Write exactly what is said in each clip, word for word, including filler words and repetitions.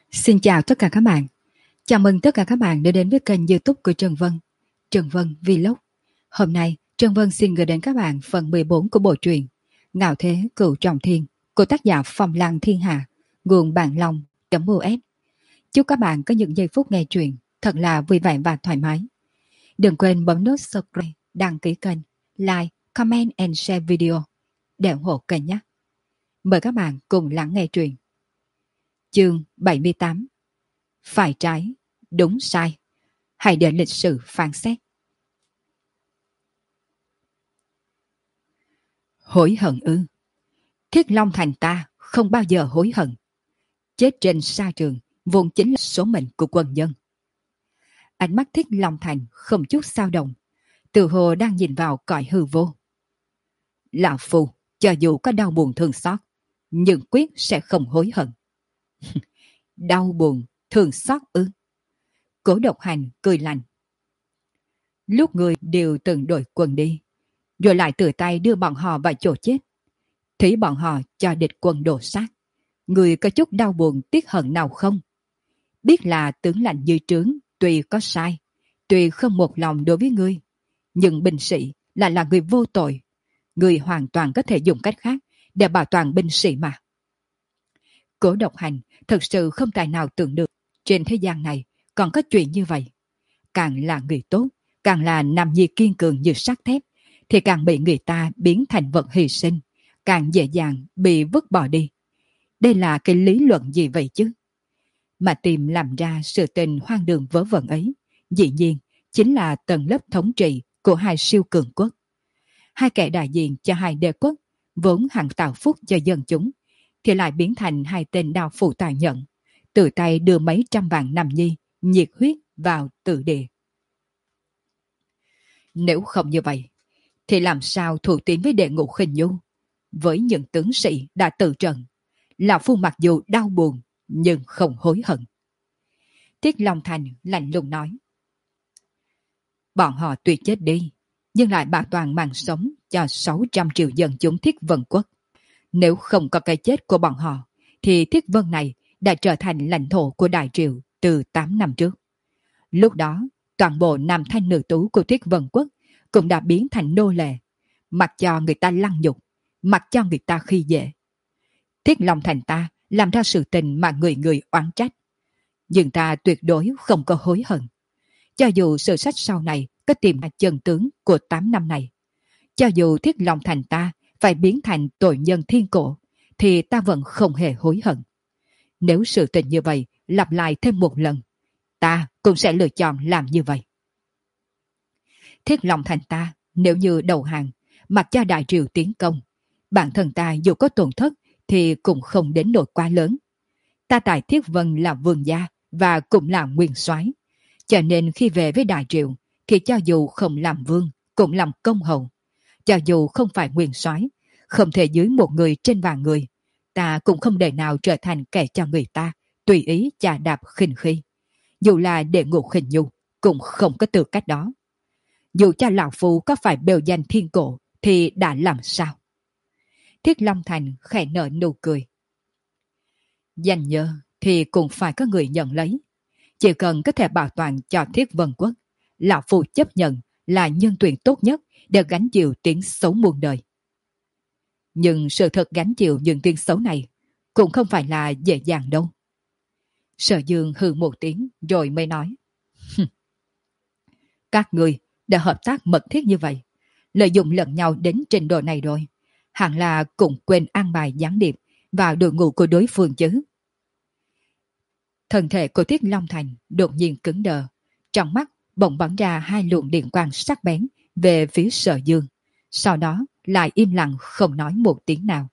Xin chào tất cả các bạn. Chào mừng tất cả các bạn đã đến với kênh YouTube của Trần Vân, Trần Vân Vlog. Hôm nay, Trần Vân xin gửi đến các bạn phần mười bốn của bộ truyện Ngạo Thế Cửu Trọng Thiên của tác giả Phong Lăng Thiên Hạ, nguồn Bạn Long.us. Chúc các bạn có những giây phút nghe truyện thật là vui vẻ và thoải mái. Đừng quên bấm nút subscribe, đăng ký kênh, like, comment and share video để ủng hộ kênh nhé. Mời các bạn cùng lắng nghe truyện. Chương bảy mươi tám. Phải trái, đúng sai, hãy để lịch sử phán xét. Hối hận ư? Thiết Long Thành ta không bao giờ hối hận. Chết trên sa trường vốn chính là số mệnh của quân nhân. Ánh mắt Thiết Long Thành không chút dao động, tự hồ đang nhìn vào cõi hư vô. Lão Phu cho dù có đau buồn thương xót, nhưng quyết sẽ không hối hận. Đau buồn thương xót ư? Cố Độc Hành cười lạnh. Lúc người đều từng đội quân đi, rồi lại tự tay đưa bọn họ vào chỗ chết, thấy bọn họ cho địch quân đổ sát, người có chút đau buồn tiếc hận nào không? Biết là tướng lãnh dưới trướng tuy có sai, tuy không một lòng đối với ngươi, nhưng binh sĩ lại là người vô tội, người hoàn toàn có thể dùng cách khác để bảo toàn binh sĩ mà. Cố Độc Hành thật sự không tài nào tưởng được trên thế gian này còn có chuyện như vậy. Càng là người tốt, càng là nam nhi kiên cường như sắt thép, thì càng bị người ta biến thành vật hy sinh, càng dễ dàng bị vứt bỏ đi. Đây là cái lý luận gì vậy chứ? Mà tìm làm ra sự tình hoang đường vớ vẩn ấy, dĩ nhiên chính là tầng lớp thống trị của hai siêu cường quốc. Hai kẻ đại diện cho hai đế quốc, vốn hằng tạo phúc cho dân chúng, thì lại biến thành hai tên đao phủ tàn nhẫn, tự tay đưa mấy trăm vạn nam nhi nhiệt huyết vào tử địa. Nếu không như vậy, thì làm sao thủ tín với đệ Ngũ Khinh Nhu? Với những tướng sĩ đã tự trận, Lão Phu mặc dù đau buồn, nhưng không hối hận. Thiết Long Thành lạnh lùng nói. Bọn họ tuy chết đi, nhưng lại bảo toàn mạng sống cho sáu trăm triệu dân chúng Thiết Vân Quốc. Nếu không có cái chết của bọn họ, thì Thiết Vân này đã trở thành lãnh thổ của Đại Triều từ tám năm trước. Lúc đó, toàn bộ nam thanh nữ tú của Thiết Vân Quốc cũng đã biến thành nô lệ, mặc cho người ta lăng nhục, mặc cho người ta khi dễ. Thiết Long Thành ta làm ra sự tình mà người người oán trách, nhưng ta tuyệt đối không có hối hận. Cho dù sử sách sau này có tìm ra chân tướng của tám năm này, cho dù Thiết Long Thành ta phải biến thành tội nhân thiên cổ, thì ta vẫn không hề hối hận. Nếu sự tình như vậy lặp lại thêm một lần, ta cũng sẽ lựa chọn làm như vậy. Thiết Long Thành ta nếu như đầu hàng, mặc cho Đại Triều tiến công, bản thân ta dù có tổn thất thì cũng không đến nỗi quá lớn. Ta tại Thiết Vân là vương gia và cũng là nguyên soái, cho nên khi về với Đại Triều thì cho dù không làm vương cũng làm công hầu. Cho dù không phải nguyên soái, không thể dưới một người trên vạn người, ta cũng không để nào trở thành kẻ cho người ta tùy ý chà đạp khinh khi. Dù là đệ Ngũ Khinh Nhu cũng không có tư cách đó. Dù cho Lão Phu có phải bêu danh thiên cổ thì đã làm sao? Thiết Long Thành khẽ nở nụ cười. Danh nhơ thì cũng phải có người nhận lấy. Chỉ cần có thể bảo toàn cho Thiết Vân Quốc, Lão Phu chấp nhận là nhân tuyển tốt nhất để gánh chịu tiếng xấu muôn đời. Nhưng sự thật gánh chịu những tiếng xấu này cũng không phải là dễ dàng đâu. Sở Dương hừ một tiếng rồi mới nói. Các người đã hợp tác mật thiết như vậy, lợi dụng lẫn nhau đến trình độ này rồi, hẳn là cũng quên an bài gián điệp vào đội ngũ của đối phương chứ. Thân thể của Thiết Long Thành đột nhiên cứng đờ, trong mắt bỗng bắn ra hai luồng điện quang sắc bén về phía Sở Dương, sau đó lại im lặng không nói một tiếng nào.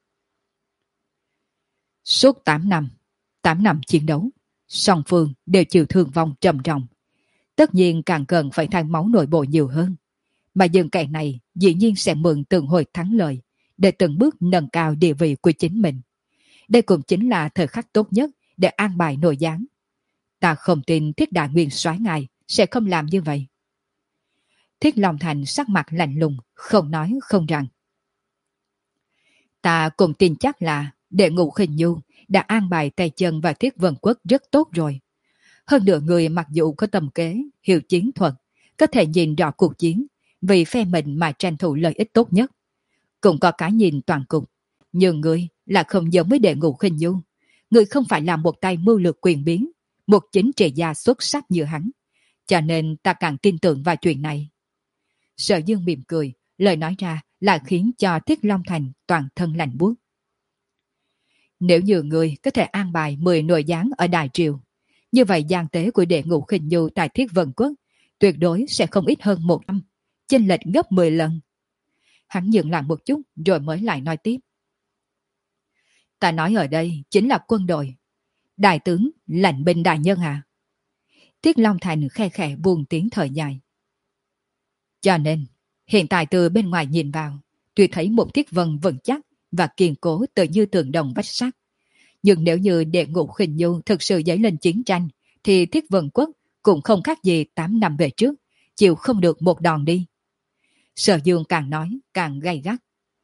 Suốt tám năm, tám năm chiến đấu, song phương đều chịu thương vong trầm trọng. Tất nhiên càng cần phải than máu nội bộ nhiều hơn. Mà dân kẻ này dĩ nhiên sẽ mượn từng hồi thắng lợi để từng bước nâng cao địa vị của chính mình. Đây cũng chính là thời khắc tốt nhất để an bài nội gián. Ta không tin Thiết Đại Nguyên soái ngài sẽ không làm như vậy. Thiết Long Thành sắc mặt lạnh lùng, không nói không rằng. Ta cũng tin chắc là Đệ Ngũ Khinh Nhu đã an bài tay chân và Thiết Vân Quốc rất tốt rồi. Hơn nữa người mặc dù có tầm kế, hiểu chiến thuật, có thể nhìn rõ cuộc chiến, vì phe mình mà tranh thủ lợi ích tốt nhất. Cũng có cái nhìn toàn cục. Nhưng người là không giống với Đệ Ngũ Khinh Nhu. Người không phải là một tay mưu lược quyền biến, một chính trị gia xuất sắc như hắn. Cho nên ta càng tin tưởng vào chuyện này. Sở Dương mỉm cười, lời nói ra là khiến cho Thiết Long Thành toàn thân lạnh buốt. Nếu như người có thể an bài mười nội gián ở Đại Triều, như vậy gian tế của Đệ Ngũ Khinh Nhu tại Thiết Vân Quốc tuyệt đối sẽ không ít hơn một năm, chênh lệch gấp mười lần. Hắn dừng lại một chút rồi mới lại nói tiếp. Ta nói ở đây chính là quân đội. Đại tướng, lãnh binh đại nhân à? Thiết Long Thành khe khẽ buông tiếng thở dài. Cho nên, hiện tại từ bên ngoài nhìn vào, tuy thấy một Thiết Vân vững chắc và kiên cố tự như tường đồng vách sắt. Nhưng nếu như Đệ Ngũ Khinh Nhu thực sự dấy lên chiến tranh, thì Thiết Vân Quốc cũng không khác gì tám năm về trước, chịu không được một đòn đi. Sở Dương càng nói càng gay gắt.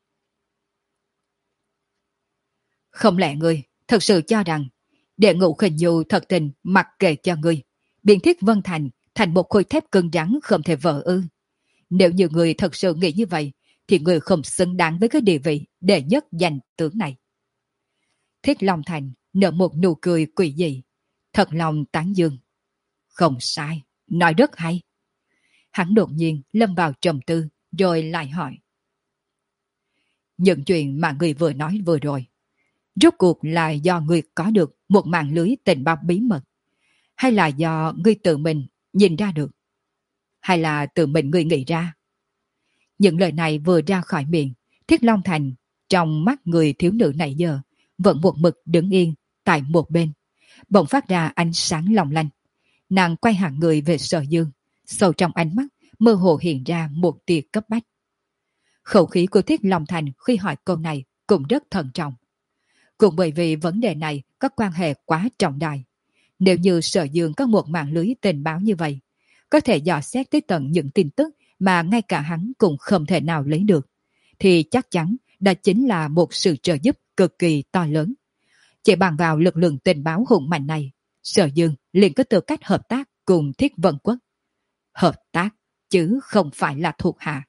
Không lẽ ngươi thật sự cho rằng Đệ Ngũ Khinh Nhu thật tình mặc kệ cho ngươi, biến Thiết Vân Thành thành một khối thép cứng rắn không thể vỡ ư? Nếu như người thật sự nghĩ như vậy, thì người không xứng đáng với cái địa vị đệ nhất danh tướng này. Thiết Long Thành nở một nụ cười quỷ dị, thật lòng tán dương. Không sai, nói rất hay. Hắn đột nhiên lâm vào trầm tư, rồi lại hỏi. Những chuyện mà người vừa nói vừa rồi, rốt cuộc là do người có được một mạng lưới tình báo bí mật, hay là do người tự mình nhìn ra được, hay là tự mình người nghĩ ra? Những lời này vừa ra khỏi miệng, Thiết Long Thành trong mắt người thiếu nữ này giờ vẫn một mực đứng yên tại một bên, bỗng phát ra ánh sáng long lanh. Nàng quay hẳn người về Sở Dương, sâu trong ánh mắt mơ hồ hiện ra một tia cấp bách. Khẩu khí của Thiết Long Thành khi hỏi câu này cũng rất thận trọng. Cũng bởi vì vấn đề này có quan hệ quá trọng đại. Nếu như Sở Dương có một mạng lưới tình báo như vậy, có thể dò xét tới tận những tin tức mà ngay cả hắn cũng không thể nào lấy được, thì chắc chắn đó chính là một sự trợ giúp cực kỳ to lớn. Chỉ bằng vào lực lượng tình báo hùng mạnh này, Sở Dương liền có tư cách hợp tác cùng Thiết Vân Quốc. Hợp tác, chứ không phải là thuộc hạ.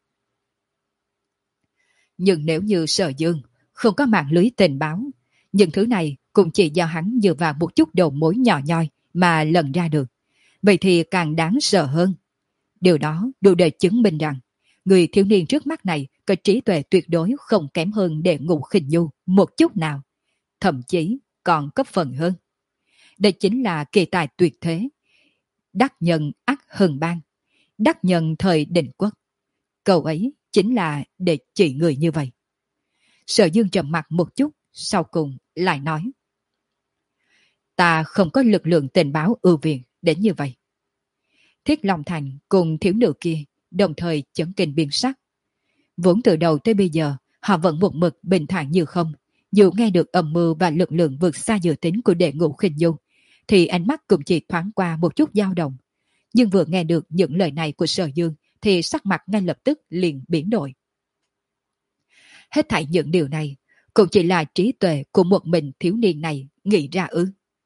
Nhưng nếu như Sở Dương không có mạng lưới tình báo, những thứ này cũng chỉ do hắn dựa vào một chút đầu mối nhỏ nhoi mà lần ra được. Vậy thì càng đáng sợ hơn. Điều đó đủ để chứng minh rằng người thiếu niên trước mắt này có trí tuệ tuyệt đối không kém hơn Đệ Ngũ Khinh Nhu một chút nào, thậm chí còn cấp phần hơn. Đây chính là kỳ tài tuyệt thế, đắc nhân ắt hừng bang, đắc nhân thời định quốc. Câu ấy chính là để chỉ người như vậy. Sở Dương trầm mặt một chút, sau cùng lại nói. Ta không có lực lượng tình báo ưu việt đến như vậy. Thiết Long Thành cùng thiếu nữ kia đồng thời chấn kinh biến sắc. Vốn từ đầu tới bây giờ họ vẫn một mực bình thản như không. Dù nghe được âm mưu và lực lượng vượt xa dự tính của Đệ Ngũ Khinh Nhu, thì ánh mắt cũng chỉ thoáng qua một chút dao động. Nhưng vừa nghe được những lời này của Sở Dương thì sắc mặt ngay lập tức liền biến đổi. Hết thảy những điều này cũng chỉ là trí tuệ của một mình thiếu niên này nghĩ ra ư?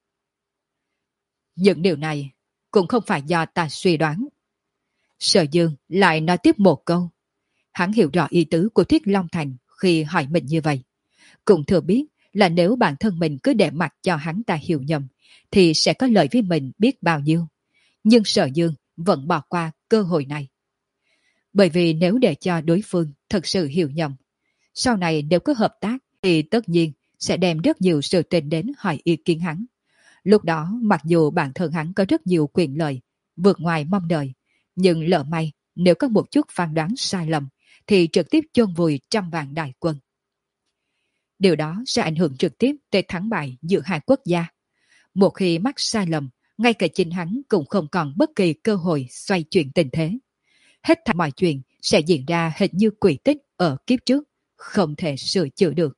Những điều này cũng không phải do ta suy đoán. Sở Dương lại nói tiếp một câu. Hắn hiểu rõ ý tứ của Thiết Long Thành khi hỏi mình như vậy. Cũng thừa biết là nếu bản thân mình cứ để mặc cho hắn ta hiểu nhầm, thì sẽ có lợi với mình biết bao nhiêu. Nhưng Sở Dương vẫn bỏ qua cơ hội này. Bởi vì nếu để cho đối phương thật sự hiểu nhầm, sau này nếu có hợp tác thì tất nhiên sẽ đem rất nhiều sự tình đến hỏi ý kiến hắn. Lúc đó mặc dù bản thân hắn có rất nhiều quyền lợi, vượt ngoài mong đợi, nhưng lỡ may nếu có một chút phán đoán sai lầm thì trực tiếp chôn vùi trăm vạn đại quân. Điều đó sẽ ảnh hưởng trực tiếp tới thắng bại giữa hai quốc gia. Một khi mắc sai lầm, ngay cả chính hắn cũng không còn bất kỳ cơ hội xoay chuyển tình thế. Hết thảy mọi chuyện sẽ diễn ra hệt như quỷ tích ở kiếp trước, không thể sửa chữa được.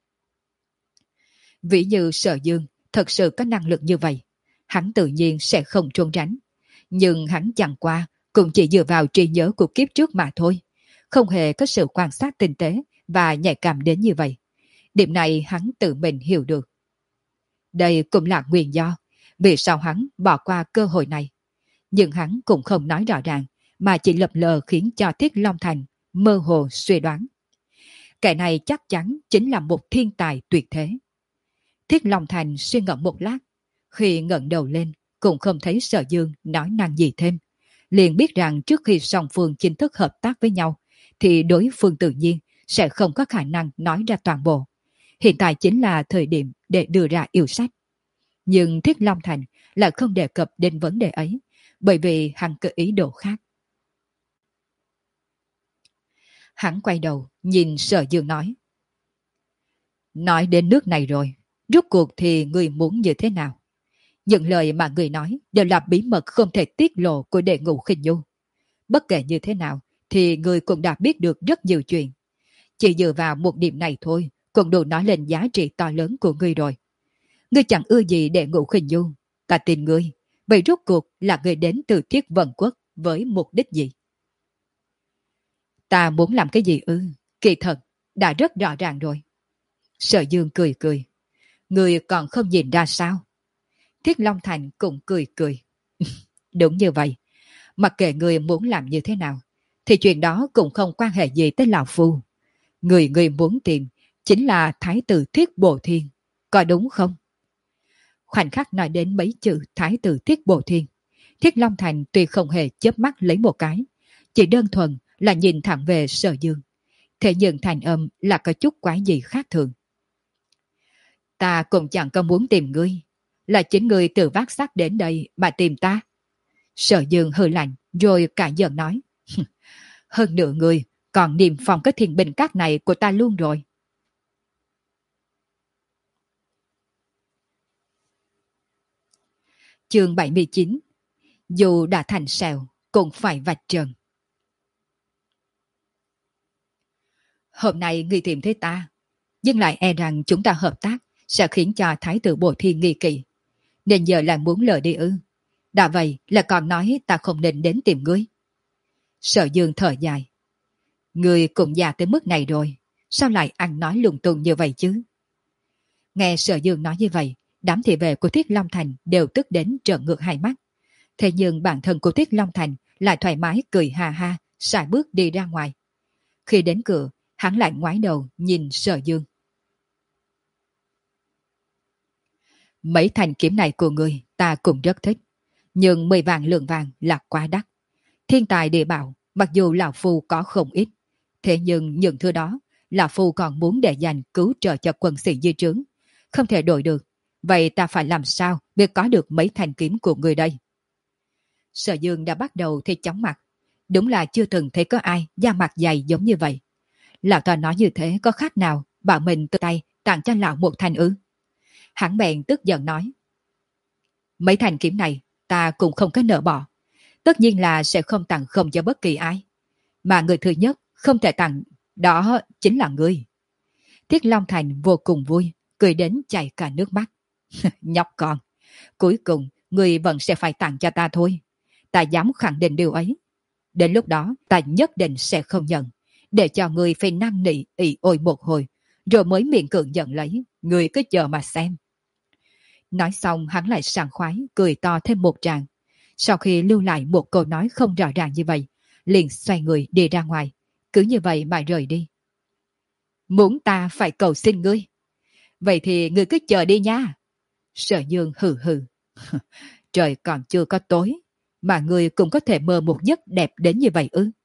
Ví như Sở Dương thật sự có năng lực như vậy, hắn tự nhiên sẽ không trốn tránh. Nhưng hắn chẳng qua cũng chỉ dựa vào trí nhớ của kiếp trước mà thôi, không hề có sự quan sát tinh tế và nhạy cảm đến như vậy. Điểm này hắn tự mình hiểu được. Đây cũng là nguyên do vì sao hắn bỏ qua cơ hội này. Nhưng hắn cũng không nói rõ ràng, mà chỉ lập lờ khiến cho Thiết Long Thành mơ hồ suy đoán. Kẻ này chắc chắn chính là một thiên tài tuyệt thế. Thiết Long Thành suy ngẫm một lát, khi ngẩng đầu lên cũng không thấy Sở Dương nói năng gì thêm. Liền biết rằng trước khi song phương chính thức hợp tác với nhau, thì đối phương tự nhiên sẽ không có khả năng nói ra toàn bộ. Hiện tại chính là thời điểm để đưa ra yêu sách. Nhưng Thiết Long Thành lại không đề cập đến vấn đề ấy, bởi vì hắn có ý đồ khác. Hắn quay đầu, nhìn Sở Dương nói. Nói đến nước này rồi, rốt cuộc thì người muốn như thế nào? Những lời mà người nói đều là bí mật không thể tiết lộ của Đệ Ngũ Khinh Nhu. Bất kể như thế nào, thì người cũng đã biết được rất nhiều chuyện. Chỉ dựa vào một điểm này thôi, cũng đủ nói lên giá trị to lớn của ngươi rồi. Ngươi chẳng ưa gì Đệ Ngũ Khinh Nhu, ta tin ngươi. Vậy rốt cuộc là ngươi đến từ Thiết Vân Quốc với mục đích gì? Ta muốn làm cái gì ư? Kỳ thật, đã rất rõ ràng rồi. Sở Dương cười cười. Ngươi còn không nhìn ra sao? Thiết Long Thành cũng cười cười. Đúng như vậy. Mặc kệ ngươi muốn làm như thế nào, thì chuyện đó cũng không quan hệ gì tới Lão Phu. Người ngươi muốn tìm chính là Thái tử Thiết Bồ Thiên. Có đúng không? Khoảnh khắc nói đến mấy chữ Thái tử Thiết Bồ Thiên, Thiết Long Thành tuy không hề chớp mắt lấy một cái, chỉ đơn thuần là nhìn thẳng về Sở Dương. Thế nhưng thành âm là có chút quái gì khác thường. Ta cũng chẳng có muốn tìm ngươi, là chính ngươi tự vác xác đến đây mà tìm ta. Sở Dương hừ lạnh rồi cả giận nói. Hơn nữa ngươi còn niềm phòng cái thiền bình các này của ta luôn rồi. Chương bảy mươi chín. Dù đã thành sẹo cũng phải vạch trần. Hôm nay ngươi tìm thấy ta, nhưng lại e rằng chúng ta hợp tác sẽ khiến cho Thái tử Bồ Thiên nghi kỵ. Nên giờ lại muốn lờ đi ư? Đã vậy là còn nói ta không nên đến tìm ngươi. Sở Dương thở dài. Ngươi cũng già tới mức này rồi, sao lại ăn nói lung tung như vậy chứ? Nghe Sở Dương nói như vậy, đám thị vệ của Thiết Long Thành đều tức đến trợn ngược hai mắt. Thế nhưng bản thân của Thiết Long Thành lại thoải mái cười ha ha, sải bước đi ra ngoài. Khi đến cửa, hắn lại ngoái đầu nhìn Sở Dương. Mấy thanh kiếm này của ngươi ta cũng rất thích, nhưng mười vạn lượng vàng là quá đắt. Thiên tài địa bảo, mặc dù Lão Phu có không ít, thế nhưng những thứ đó, Lão Phu còn muốn để dành cứu trợ cho quân sĩ dưới trướng. Không thể đổi được, vậy ta phải làm sao để có được mấy thanh kiếm của người đây? Sở Dương đã bắt đầu thấy chóng mặt. Đúng là chưa từng thấy có ai da mặt dày giống như vậy. Lão ta nói như thế có khác nào bảo mình từ tay tặng cho lão một thanh ư? Hắn bèn tức giận nói. Mấy thanh kiếm này ta cũng không có nợ bỏ. Tất nhiên là sẽ không tặng không cho bất kỳ ai. Mà người thứ nhất không thể tặng đó chính là ngươi. Thiết Long Thành vô cùng vui, cười đến chảy cả nước mắt. Nhóc con, cuối cùng ngươi vẫn sẽ phải tặng cho ta thôi. Ta dám khẳng định điều ấy. Đến lúc đó ta nhất định sẽ không nhận, để cho ngươi phải năn nỉ ỉ ôi một hồi, rồi mới miệng cưỡng nhận lấy. Ngươi cứ chờ mà xem. Nói xong hắn lại sảng khoái cười to thêm một tràng. Sau khi lưu lại một câu nói không rõ ràng như vậy, liền xoay người đi ra ngoài, cứ như vậy mà rời đi. Muốn ta phải cầu xin ngươi? Vậy thì ngươi cứ chờ đi nha. Sở Dương hừ hừ. Trời còn chưa có tối, mà ngươi cũng có thể mơ một giấc đẹp đến như vậy ư?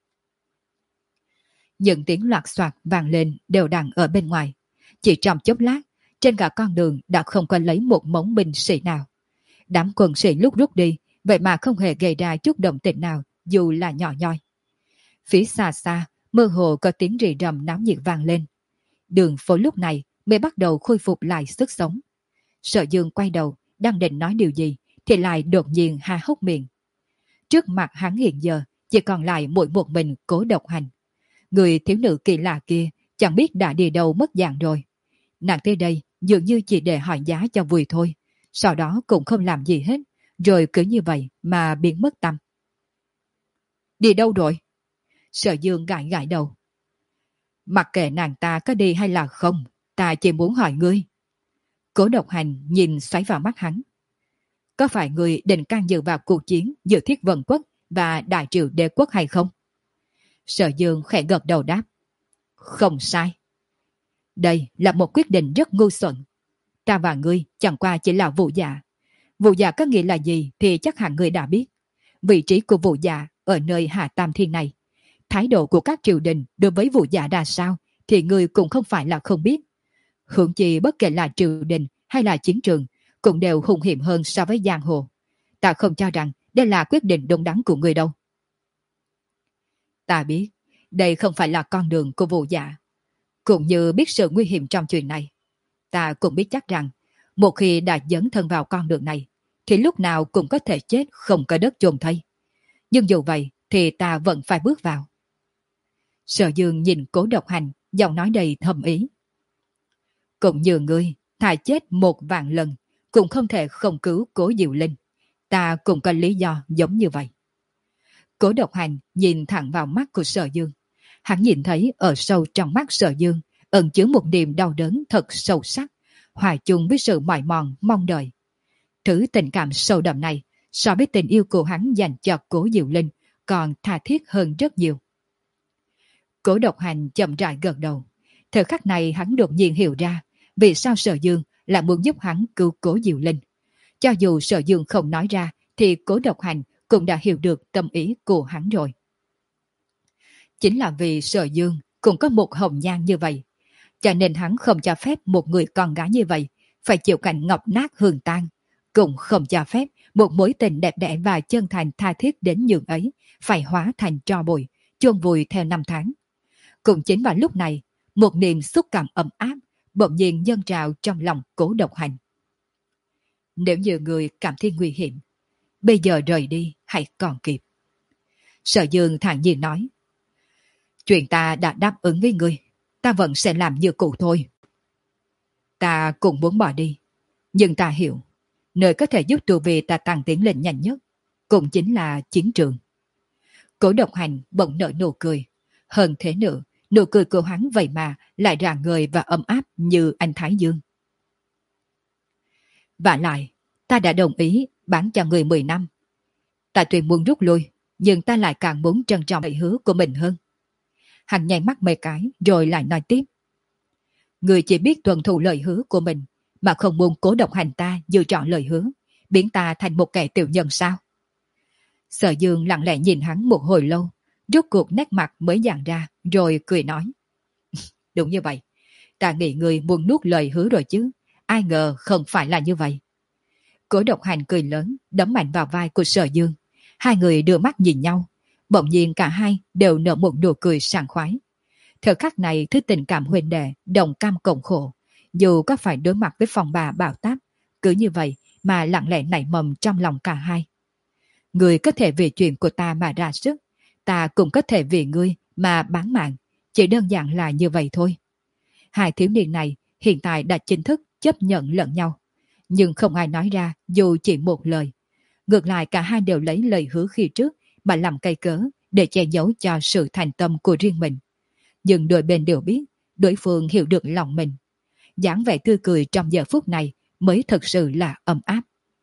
Những tiếng loạt soạt vang lên đều đặn ở bên ngoài. Chỉ trong chốc lát, trên cả con đường đã không có lấy một mống binh sĩ nào. Đám quân sĩ lúc rút đi, vậy mà không hề gây ra chút động tĩnh nào, dù là nhỏ nhoi. Phía xa xa, mơ hồ có tiếng rì rầm náo nhiệt vang lên. Đường phố lúc này mới bắt đầu khôi phục lại sức sống. Sở Dương quay đầu, đang định nói điều gì, thì lại đột nhiên há hốc miệng. Trước mặt hắn hiện giờ, chỉ còn lại mỗi một mình Cố Độc Hành. Người thiếu nữ kỳ lạ kia chẳng biết đã đi đâu mất dạng rồi. Nàng tới đây dường như chỉ để hỏi giá cho vui thôi, sau đó cũng không làm gì hết, rồi cứ như vậy mà biến mất tăm. Đi đâu rồi? Sở Dương gãi gãi đầu. Mặc kệ nàng ta có đi hay là không, Ta chỉ muốn hỏi ngươi. Cố Độc Hành nhìn xoáy vào mắt hắn. Có phải ngươi định can dự vào cuộc chiến giữa Thiết Vân Quốc và Đại Triều Đế Quốc hay không? Sở Dương khẽ gật đầu đáp. Không sai. Đây là một quyết định rất ngu xuẩn. Ta và ngươi chẳng qua chỉ là vụ dạ. Vụ dạ có nghĩa là gì thì chắc hẳn ngươi đã biết. Vị trí của vụ dạ ở nơi Hạ Tam Thiên này. Thái độ của các triều đình đối với vụ dạ ra sao thì ngươi cũng không phải là không biết. Hưởng chi bất kể là triều đình hay là chiến trường cũng đều hung hiểm hơn so với giang hồ. Ta không cho rằng đây là quyết định đúng đắn của ngươi đâu. Ta biết đây không phải là con đường của vụ dạ. Cũng như biết sự nguy hiểm trong chuyện này. Ta cũng biết chắc rằng một khi đã dấn thân vào con đường này thì lúc nào cũng có thể chết không có đất chôn thây. Nhưng dù vậy thì ta vẫn phải bước vào. Sở Dương nhìn Cố Độc Hành, giọng nói đầy thầm ý. Cũng như ngươi, thà chết một vạn lần cũng không thể không cứu Cố Diệu Linh. Ta cũng có lý do giống như vậy. Cố Độc Hành nhìn thẳng vào mắt của Sở Dương. Hắn nhìn thấy ở sâu trong mắt Sở Dương ẩn chứa một niềm đau đớn thật sâu sắc, hòa chung với sự mỏi mòn mong đợi. Thứ tình cảm sâu đậm này so với tình yêu của hắn dành cho Cố Diệu Linh còn tha thiết hơn rất nhiều. Cố Độc Hành chậm rãi gật đầu. Thời khắc này hắn đột nhiên hiểu ra vì sao Sở Dương lại muốn giúp hắn cứu Cố Diệu Linh. Cho dù Sở Dương không nói ra thì Cố Độc Hành cũng đã hiểu được tâm ý của hắn rồi. Chính là vì Sở Dương cũng có một hồng nhan như vậy, cho nên hắn không cho phép một người con gái như vậy phải chịu cảnh ngọc nát hương tan, cũng không cho phép một mối tình đẹp đẽ và chân thành tha thiết đến nhường ấy phải hóa thành tro bụi, chôn vùi theo năm tháng. Cũng chính vào lúc này, một niềm xúc cảm ấm áp bỗng nhiên dâng trào trong lòng Cố Độc Hành. Nếu như người cảm thấy nguy hiểm, bây giờ rời đi hãy còn kịp. Sở Dương thản nhiên nói. Chuyện ta đã đáp ứng với ngươi, ta vẫn sẽ làm như cũ thôi. Ta cũng muốn bỏ đi, nhưng ta hiểu, nơi có thể giúp tù về ta tăng tiến lên nhanh nhất, cũng chính là chiến trường. Cố Độc Hành bỗng nở nụ cười. Hơn thế nữa, nụ cười của hắn vậy mà lại rạng ngời và ấm áp như anh Thái Dương. Vả lại, ta đã đồng ý bán cho người mười năm. Ta tuy muốn rút lui, nhưng ta lại càng muốn trân trọng lời hứa của mình hơn. Hắn nháy mắt mấy cái rồi lại nói tiếp. Người chỉ biết tuân thủ lời hứa của mình mà không muốn Cố Độc Hành ta dự chọn lời hứa, biến ta thành một kẻ tiểu nhân sao? Sở Dương lặng lẽ nhìn hắn một hồi lâu, rốt cuộc nét mặt mới dàn ra rồi cười nói. Đúng như vậy, ta nghĩ người muốn nuốt lời hứa rồi chứ, ai ngờ không phải là như vậy. Cố Độc Hành cười lớn, đấm mạnh vào vai của Sở Dương. Hai người đưa mắt nhìn nhau, bỗng nhiên cả hai đều nở một nụ cười sảng khoái. Thời khắc này thứ tình cảm huynh đệ đồng cam cộng khổ, dù có phải đối mặt với phòng bà bạo táp, cứ như vậy mà lặng lẽ nảy mầm trong lòng cả hai. Người có thể vì chuyện của ta mà ra sức, ta cũng có thể vì ngươi mà bán mạng, chỉ đơn giản là như vậy thôi. Hai thiếu niên này hiện tại đã chính thức chấp nhận lẫn nhau, nhưng không ai nói ra dù chỉ một lời. Ngược lại cả hai đều lấy lời hứa khi trước mà làm cây cớ để che giấu cho sự thành tâm của riêng mình. Nhưng đôi bên đều biết đối phương hiểu được lòng mình. dáng vẻ tươi cười trong giờ phút này mới thật sự là ấm áp.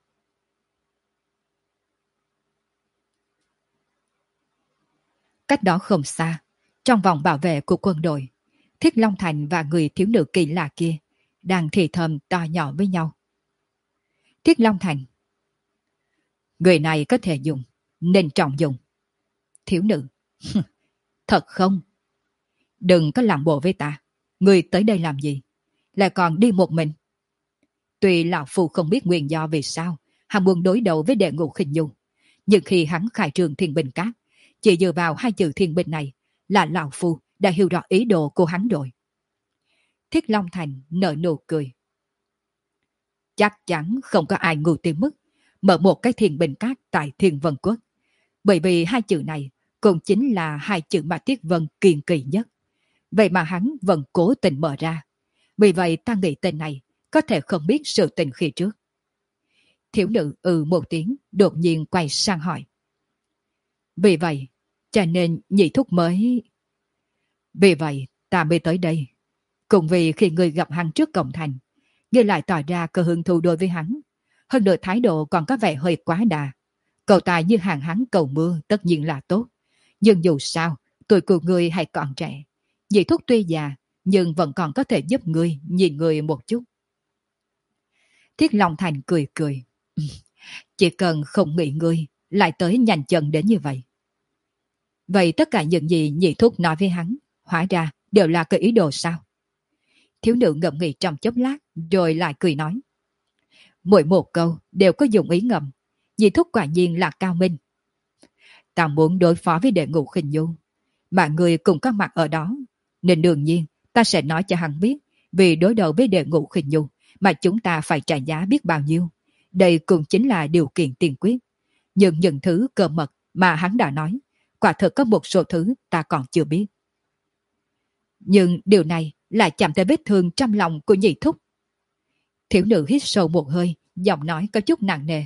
Cách đó không xa, trong vòng bảo vệ của quân đội, Thiết Long Thành và người thiếu nữ kỳ lạ kia đang thì thầm to nhỏ với nhau. Thiết Long Thành: người này có thể dùng, nên trọng dùng. Thiếu nữ: thật không? Đừng có làm bộ với ta. Người tới đây làm gì? Lại còn đi một mình. Tuy lão phu không biết nguyên do vì sao hắn muốn đối đầu với đệ ngũ khinh nhu, nhưng khi hắn khai trường thiên binh cát, chỉ dựa vào hai chữ thiên binh này là lão phu đã hiểu rõ ý đồ của hắn rồi. Thiết Long Thành nở nụ cười. Chắc chắn không có ai ngu tới mức mở một cái thiên binh cát tại Thiên Vân Quốc, bởi vì hai chữ này cũng chính là hai chữ mà Tiết Vân kiên kỳ nhất. Vậy mà hắn vẫn cố tình mở ra. Vì vậy ta nghĩ tên này có thể không biết sự tình khi trước. Thiếu nữ ừ một tiếng, đột nhiên quay sang hỏi. Vì vậy, cho nên nhị thúc mới... Vì vậy ta mới tới đây. Cùng vì khi người gặp hắn trước cổng thành, ngươi lại tỏ ra cơ hứng thú đối với hắn. Hơn nữa thái độ còn có vẻ hơi quá đà. Cầu tài như hàng hắn cầu mưa tất nhiên là tốt. Nhưng dù sao, tuổi của ngươi hay còn trẻ. Nhị thúc tuy già, nhưng vẫn còn có thể giúp ngươi nhìn người một chút. Thiết Long Thành cười cười. Chỉ cần không nghĩ ngươi, lại tới nhanh chân đến như vậy. Vậy tất cả những gì nhị thúc nói với hắn, hóa ra đều là cái ý đồ sao? Thiếu nữ ngậm nghĩ trong chốc lát, rồi lại cười nói. Mỗi một câu đều có dụng ý ngầm. Nhị thúc quả nhiên là cao minh. Ta muốn đối phó với đệ ngũ khinh nhu, mà người cùng có mặt ở đó, nên đương nhiên ta sẽ nói cho hắn biết, vì đối đầu với đệ ngũ khinh nhu mà chúng ta phải trả giá biết bao nhiêu. Đây cũng chính là điều kiện tiên quyết. Nhưng những thứ cơ mật mà hắn đã nói, quả thực có một số thứ ta còn chưa biết. Nhưng điều này lại chạm tới vết thương trong lòng của nhị thúc. Thiếu nữ hít sâu một hơi, giọng nói có chút nặng nề.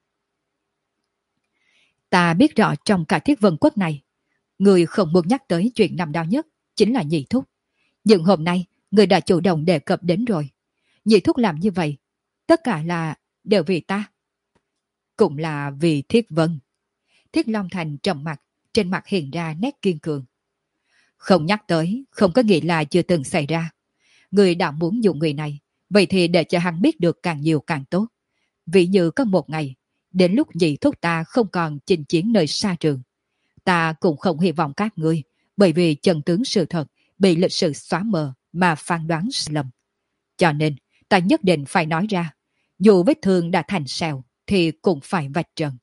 Ta biết rõ trong cả Thiết Vân Quốc này, người không muốn nhắc tới chuyện năm đó nhất chính là nhị thúc. Nhưng hôm nay, người đã chủ động đề cập đến rồi. Nhị thúc làm như vậy, tất cả là đều vì ta. Cũng là vì Thiết Vân. Thiết Long Thành trầm mặt, trên mặt hiện ra nét kiên cường. Không nhắc tới, không có nghĩa là chưa từng xảy ra. Người đã muốn dùng người này, vậy thì để cho hắn biết được càng nhiều càng tốt. Ví như có một ngày, đến lúc nhị thúc ta không còn chinh chiến nơi xa trường, ta cũng không hy vọng các ngươi, bởi vì chân tướng sự thật bị lịch sử xóa mờ mà phán đoán lầm. Cho nên, ta nhất định phải nói ra, dù vết thương đã thành sẹo thì cũng phải vạch trần.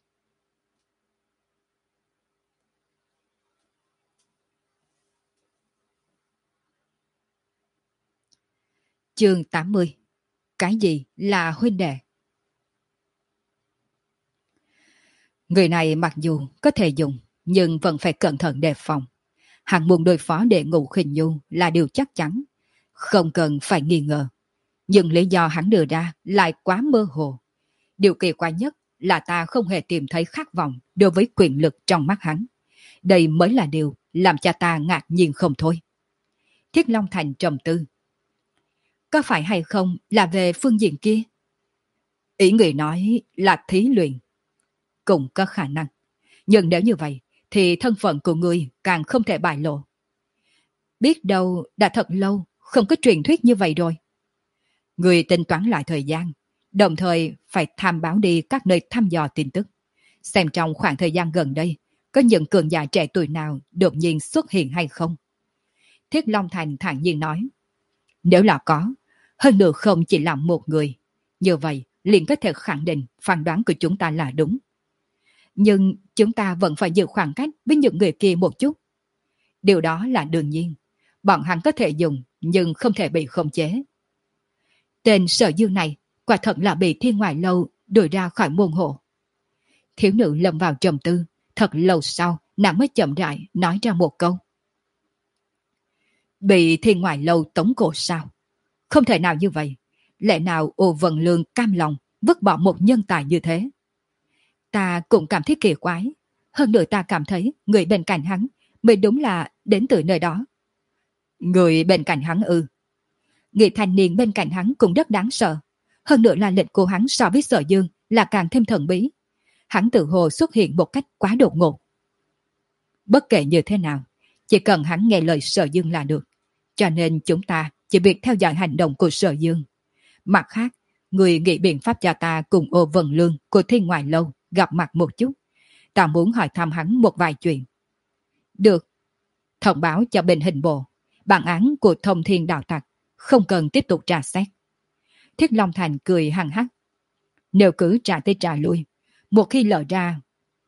Chương tám mươi. Cái gì là huynh đệ? Người này mặc dù có thể dùng, nhưng vẫn phải cẩn thận đề phòng. Hắn muốn đối phó đệ ngũ khinh nhu là điều chắc chắn, không cần phải nghi ngờ. Nhưng lý do hắn đưa ra lại quá mơ hồ. Điều kỳ quái nhất là ta không hề tìm thấy khát vọng đối với quyền lực trong mắt hắn. Đây mới là điều làm cho ta ngạc nhiên không thôi. Thiết Long Thành trầm tư. Có phải hay không là về phương diện kia? Ý người nói là thí luyện. Cũng có khả năng. Nhưng nếu như vậy, thì thân phận của người càng không thể bại lộ. Biết đâu đã thật lâu không có truyền thuyết như vậy rồi. Người tính toán lại thời gian, đồng thời phải tham báo đi các nơi thăm dò tin tức. Xem trong khoảng thời gian gần đây, có những cường giả trẻ tuổi nào đột nhiên xuất hiện hay không. Thiết Long Thành thản nhiên nói. Nếu là có, hơn nữa không chỉ là một người. Như vậy, liền có thể khẳng định phán đoán của chúng ta là đúng. Nhưng chúng ta vẫn phải giữ khoảng cách với những người kia một chút. Điều đó là đương nhiên. Bọn hắn có thể dùng, nhưng không thể bị khống chế. Tên Sở Dương này quả thật là bị Thiên Ngoại Lâu đuổi ra khỏi môn hộ. Thiếu nữ lâm vào trầm tư, thật lâu sau nàng mới chậm rãi nói ra một câu. Bị Thiên Ngoại Lâu tống cổ sao? Không thể nào như vậy. Lẽ nào Ô Vân Lương cam lòng vứt bỏ một nhân tài như thế? Ta cũng cảm thấy kỳ quái. Hơn nữa ta cảm thấy người bên cạnh hắn mới đúng là đến từ nơi đó. Người bên cạnh hắn ư? Người thanh niên bên cạnh hắn cũng rất đáng sợ. Hơn nữa là lệnh của hắn so với Sở Dương là càng thêm thần bí. Hắn tự hồ xuất hiện một cách quá đột ngột. Bất kể như thế nào, chỉ cần hắn nghe lời Sở Dương là được. Cho nên chúng ta chỉ việc theo dõi hành động của Sở Dương. Mặt khác, người nghĩ biện pháp cho ta cùng Ô Vân Lương của Thiên Ngoại Lâu gặp mặt một chút. Ta muốn hỏi thăm hắn một vài chuyện. Được. Thông báo cho bên hình bộ. Bản án của Thông Thiên Đạo Tặc không cần tiếp tục tra xét. Thiết Long Thành cười hằng hắc. Nếu cứ trả tới trả lui, một khi lỡ ra...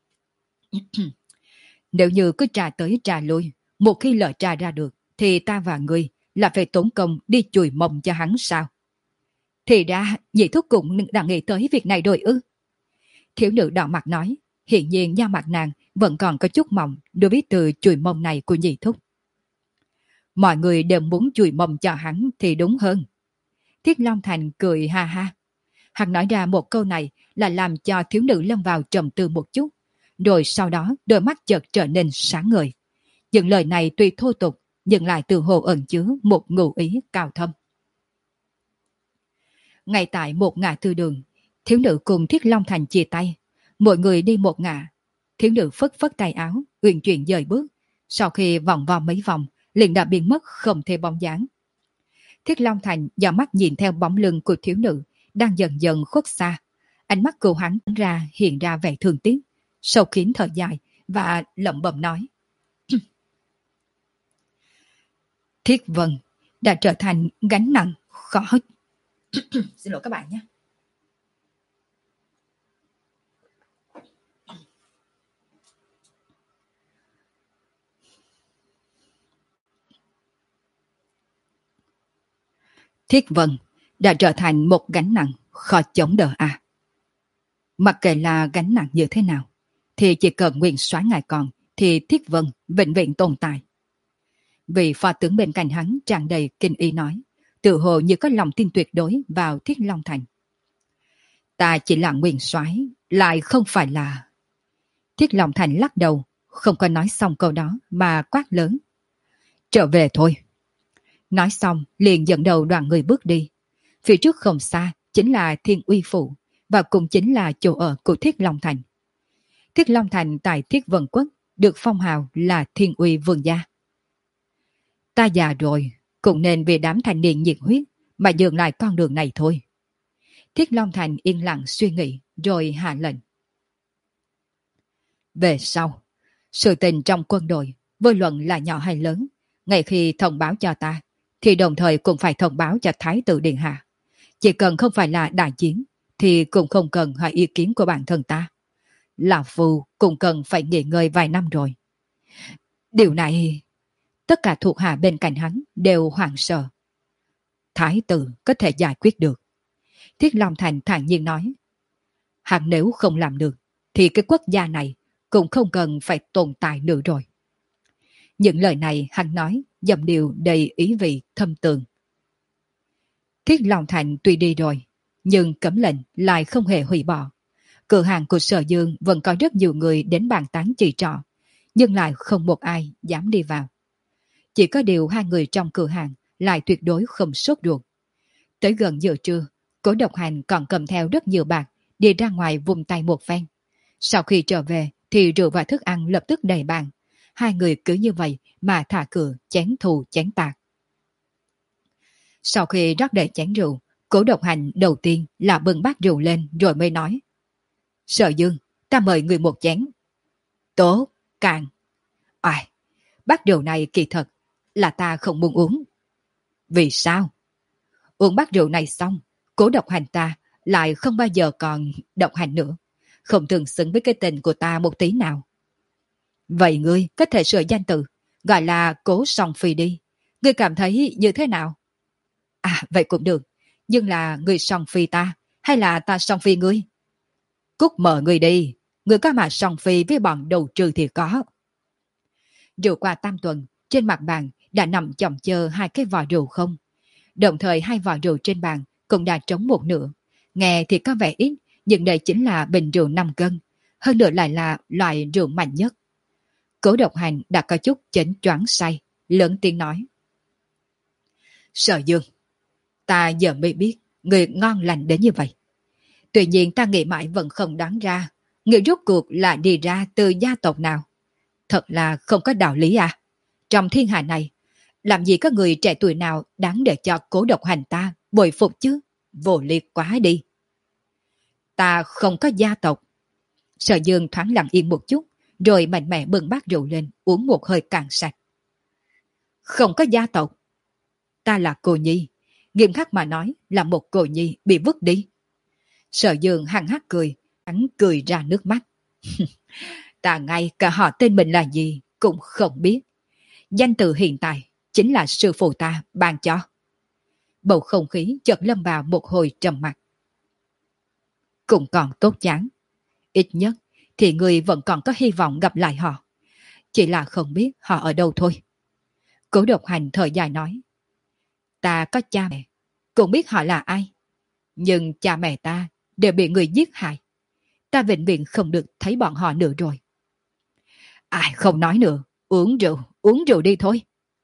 Nếu như cứ trả tới trả lui, một khi lỡ tra ra được, thì ta và ngươi là phải tốn công đi chùi mông cho hắn sao? Thì ra, nhị thúc cũng đã nghĩ tới việc này rồi ư? Thiếu nữ đỏ mặt nói, hiện nhiên da mặt nàng vẫn còn có chút mỏng đối với từ chùi mông này của nhị thúc. Mọi người đều muốn chùi mông cho hắn thì đúng hơn. Thiết Long Thành cười ha ha. Hắn nói ra một câu này là làm cho thiếu nữ lâm vào trầm tư một chút, rồi sau đó đôi mắt chợt trở nên sáng ngời. Những lời này tuy thô tục, nhưng lại từ hồ ẩn chứa một ngụ ý cao thâm. Ngay tại một ngã tư đường, thiếu nữ cùng Thiết Long Thành chia tay, mỗi người đi một ngã. Thiếu nữ phất phất tay áo, uyển chuyển dời bước, sau khi vòng vo mấy vòng, liền đã biến mất không thể bóng dáng. Thiết Long Thành dò mắt nhìn theo bóng lưng của thiếu nữ đang dần dần khuất xa, ánh mắt của hắn ra hiện ra vẻ thương tiếc, sâu kín thở dài và lẩm bẩm nói: Thiết Vân đã trở thành gánh nặng khó. Xin lỗi các bạn nhé. Thiết Vân đã trở thành một gánh nặng khó chống đỡ à. Mặc kệ là gánh nặng như thế nào, thì chỉ cần nguyên soái ngài còn, thì Thiết Vân vĩnh viễn tồn tại. Vị phó tướng bên cạnh hắn tràn đầy kinh ý nói, tự hồ như có lòng tin tuyệt đối vào Thiết Long Thành. Ta chỉ là nguyên soái, lại không phải là... Thiết Long Thành lắc đầu, không có nói xong câu đó mà quát lớn: Trở về thôi. Nói xong liền dẫn đầu đoàn người bước đi. Phía trước không xa chính là Thiên Uy Phủ, và cũng chính là chỗ ở của Thiết Long Thành. Thiết Long Thành tại Thiết Vân Quốc được phong hào là Thiên Uy Vương gia. Ta già rồi, cũng nên vì đám thanh niên nhiệt huyết mà dừng lại con đường này thôi. Thiết Long Thành yên lặng suy nghĩ rồi hạ lệnh. Về sau, sự tình trong quân đội, vô luận là nhỏ hay lớn, ngay khi thông báo cho ta, thì đồng thời cũng phải thông báo cho Thái tử Điện Hạ. Chỉ cần không phải là đại chiến, thì cũng không cần hỏi ý kiến của bản thân ta. Lão Phu cũng cần phải nghỉ ngơi vài năm rồi. Điều này... Tất cả thuộc hạ bên cạnh hắn đều hoảng sợ. Thái tử có thể giải quyết được. Thiết Long Thành thản nhiên nói. Hắn nếu không làm được, thì cái quốc gia này cũng không cần phải tồn tại nữa rồi. Những lời này hắn nói dầm điều đầy ý vị thâm tường. Thiết Long Thành tuy đi rồi, nhưng cấm lệnh lại không hề hủy bỏ. Cửa hàng của Sở Dương vẫn có rất nhiều người đến bàn tán chỉ trọ, nhưng lại không một ai dám đi vào. Chỉ có điều hai người trong cửa hàng lại tuyệt đối không sốt ruột. Tới gần giờ trưa, Cố Độc Hành còn cầm theo rất nhiều bạc đi ra ngoài vùng tay một phen. Sau khi trở về thì rượu và thức ăn lập tức đầy bàn. Hai người cứ như vậy mà thả cửa chén thù chén tạc. Sau khi rót đầy chén rượu, Cố Độc Hành đầu tiên là bưng bát rượu lên rồi mới nói: Sở Dương, ta mời người một chén. Tốt, càng. Ai, bát rượu này kỳ thật là ta không muốn uống. Vì sao? Uống bát rượu này xong, Cố Độc Hành ta lại không bao giờ còn độc hành nữa, không tương xứng với cái tình của ta một tí nào. Vậy ngươi có thể sửa danh từ, gọi là Cố Song Phi đi. Ngươi cảm thấy như thế nào? À, vậy cũng được. Nhưng là ngươi Song Phi ta, hay là ta Song Phi ngươi? Cút mở ngươi đi. Ngươi có mà Song Phi với bọn đầu trừ thì có. Rượu qua tam tuần, trên mặt bàn đã nằm chồng chờ hai cái vò rượu không. Đồng thời hai vò rượu trên bàn cũng đã trống một nửa. Nghe thì có vẻ ít, nhưng đây chính là bình rượu năm cân. Hơn nữa lại là loại rượu mạnh nhất. Cố Độc Hành đã có chút chỉnh choáng say, lớn tiếng nói. Sở Dương, ta giờ mới biết người ngon lành đến như vậy. Tuy nhiên ta nghĩ mãi vẫn không đoán ra, người rốt cuộc là đi ra từ gia tộc nào. Thật là không có đạo lý à. Trong thiên hạ này, làm gì có người trẻ tuổi nào đáng để cho Cố Độc Hành ta bồi phục chứ? Vô liệt quá đi. Ta không có gia tộc. Sở Dương thoáng lặng yên một chút, rồi mạnh mẽ bưng bát rượu lên, uống một hơi cạn sạch. Không có gia tộc. Ta là cô nhi. Nghiêm khắc mà nói là một cô nhi bị vứt đi. Sở Dương hăng hắc cười, hắn cười ra nước mắt. Ta ngay cả họ tên mình là gì cũng không biết. Danh từ hiện tại chính là sư phụ ta ban cho. Bầu không khí chợt lâm vào một hồi trầm mặc. Cũng còn tốt chán. Ít nhất thì người vẫn còn có hy vọng gặp lại họ. Chỉ là không biết họ ở đâu thôi. Cố Độc Hành thở dài nói. Ta có cha mẹ, cũng biết họ là ai. Nhưng cha mẹ ta đều bị người giết hại. Ta vĩnh viễn không được thấy bọn họ nữa rồi. Ai không nói nữa, uống rượu, uống rượu đi thôi.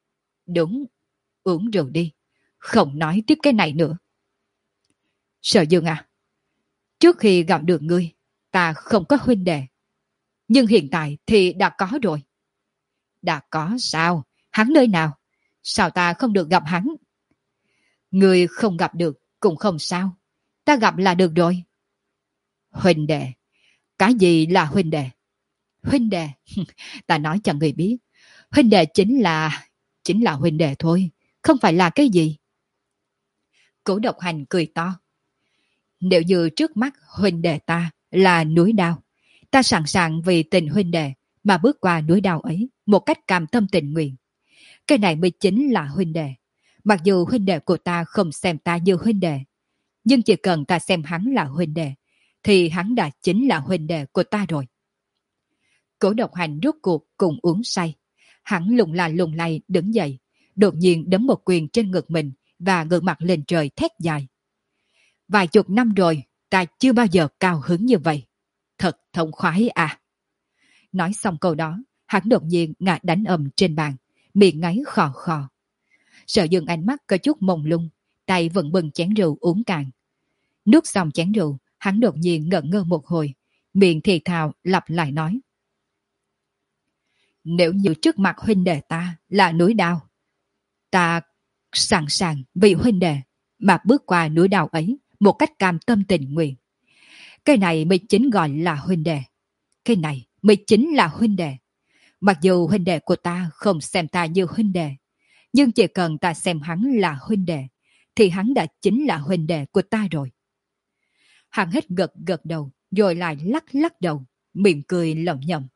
Đúng, uống rượu đi, không nói tiếp cái này nữa. Sở Dương à, trước khi gặp được ngươi, ta không có huynh đệ. Nhưng hiện tại thì đã có rồi. Đã có sao? Hắn nơi nào? Sao ta không được gặp hắn? Ngươi không gặp được cũng không sao. Ta gặp là được rồi. Huynh đệ? Cái gì là huynh đệ? Huynh đệ? Ta nói cho người biết. Huynh đệ chính là... Chính là huynh đệ thôi. Không phải là cái gì. Cố Độc Hành cười to. Nếu như trước mắt huynh đệ ta là núi đao, ta sẵn sàng vì tình huynh đệ mà bước qua núi đao ấy một cách cam tâm tình nguyện. Cái này mới chính là huynh đệ. Mặc dù huynh đệ của ta không xem ta như huynh đệ, nhưng chỉ cần ta xem hắn là huynh đệ, thì hắn đã chính là huynh đệ của ta rồi. Cố Độc Hành rốt cuộc cùng uống say. Hắn lùng là lùng lay đứng dậy, đột nhiên đấm một quyền trên ngực mình và ngửa mặt lên trời thét dài. Vài chục năm rồi, ta chưa bao giờ cao hứng như vậy. Thật thông khoái à. Nói xong câu đó, hắn đột nhiên ngã đánh ầm trên bàn, miệng ngáy khò khò. Sở Dương ánh mắt có chút mông lung, tay vẫn bưng chén rượu uống cạn. Nuốt xong chén rượu, hắn đột nhiên ngẩn ngơ một hồi, miệng thì thào lặp lại nói. Nếu như trước mặt huynh đệ ta là núi đao, ta sẵn sàng vì huynh đệ mà bước qua núi đao ấy một cách cam tâm tình nguyện. Cái này mới chính gọi là huynh đệ. Cái này mới chính là huynh đệ. Mặc dù huynh đệ của ta không xem ta như huynh đệ, nhưng chỉ cần ta xem hắn là huynh đệ, thì hắn đã chính là huynh đệ của ta rồi. Hắn hết gật gật đầu, rồi lại lắc lắc đầu, mỉm cười lẩm nhẩm.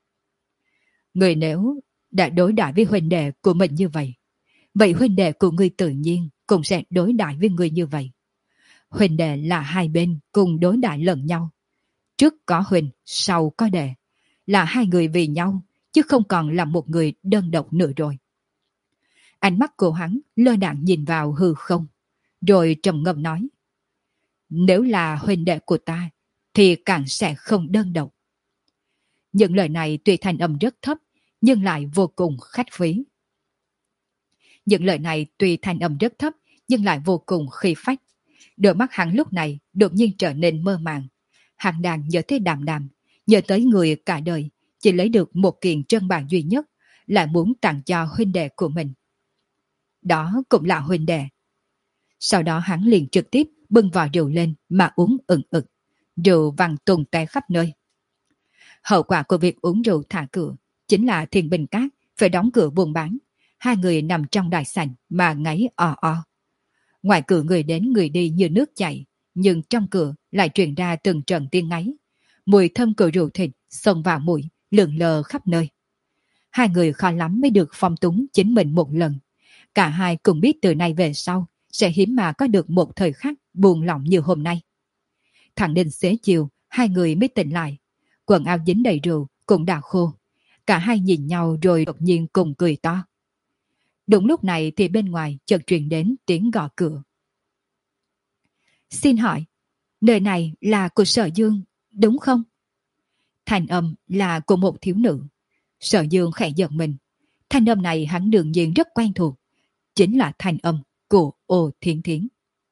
Người nếu đã đối đãi với huynh đệ của mình như vậy, vậy huynh đệ của người tự nhiên cũng sẽ đối đãi với người như vậy. Huynh đệ là hai bên cùng đối đãi lẫn nhau. Trước có huynh, sau có đệ. Là hai người vì nhau, chứ không còn là một người đơn độc nữa rồi. Ánh mắt của hắn lơ đãng nhìn vào hư không, rồi trầm ngâm nói. Nếu là huynh đệ của ta, thì càng sẽ không đơn độc. Những lời này tuy thành âm rất thấp, nhưng lại vô cùng khách khí. Những lời này tuy thành âm rất thấp, nhưng lại vô cùng khí phách. Đôi mắt hắn lúc này đột nhiên trở nên mơ màng. Hắn đang nhớ tới Đàm Đàm, nhớ tới người cả đời chỉ lấy được một kiện trân bạc duy nhất, lại muốn tặng cho huynh đệ của mình. Đó cũng là huynh đệ. Sau đó hắn liền trực tiếp bưng vò rượu lên mà uống ừng ực. Rượu văng tung tóe khắp nơi. Hậu quả của việc uống rượu thả cửa chính là Thiên Bình Các phải đóng cửa buôn bán. Hai người nằm trong đại sảnh mà ngáy o o. Ngoài cửa người đến người đi như nước chảy, nhưng trong cửa lại truyền ra từng trận tiếng ngáy. Mùi thơm của rượu thịt xông vào mũi, lượn lờ khắp nơi. Hai người khó lắm mới được phong túng chính mình một lần. Cả hai cùng biết từ nay về sau sẽ hiếm mà có được một thời khắc buồn lỏng như hôm nay. Thẳng đến xế chiều, hai người mới tỉnh lại. Quần áo dính đầy rượu cũng đã khô. Cả hai nhìn nhau rồi đột nhiên cùng cười to. Đúng lúc này thì bên ngoài chợt truyền đến tiếng gõ cửa. Xin hỏi, nơi này là của Sở Dương, đúng không? Thanh âm là của một thiếu nữ. Sở Dương khẽ giật mình. Thanh âm này hắn đương nhiên rất quen thuộc. Chính là thanh âm của Ô Thiên Thiến.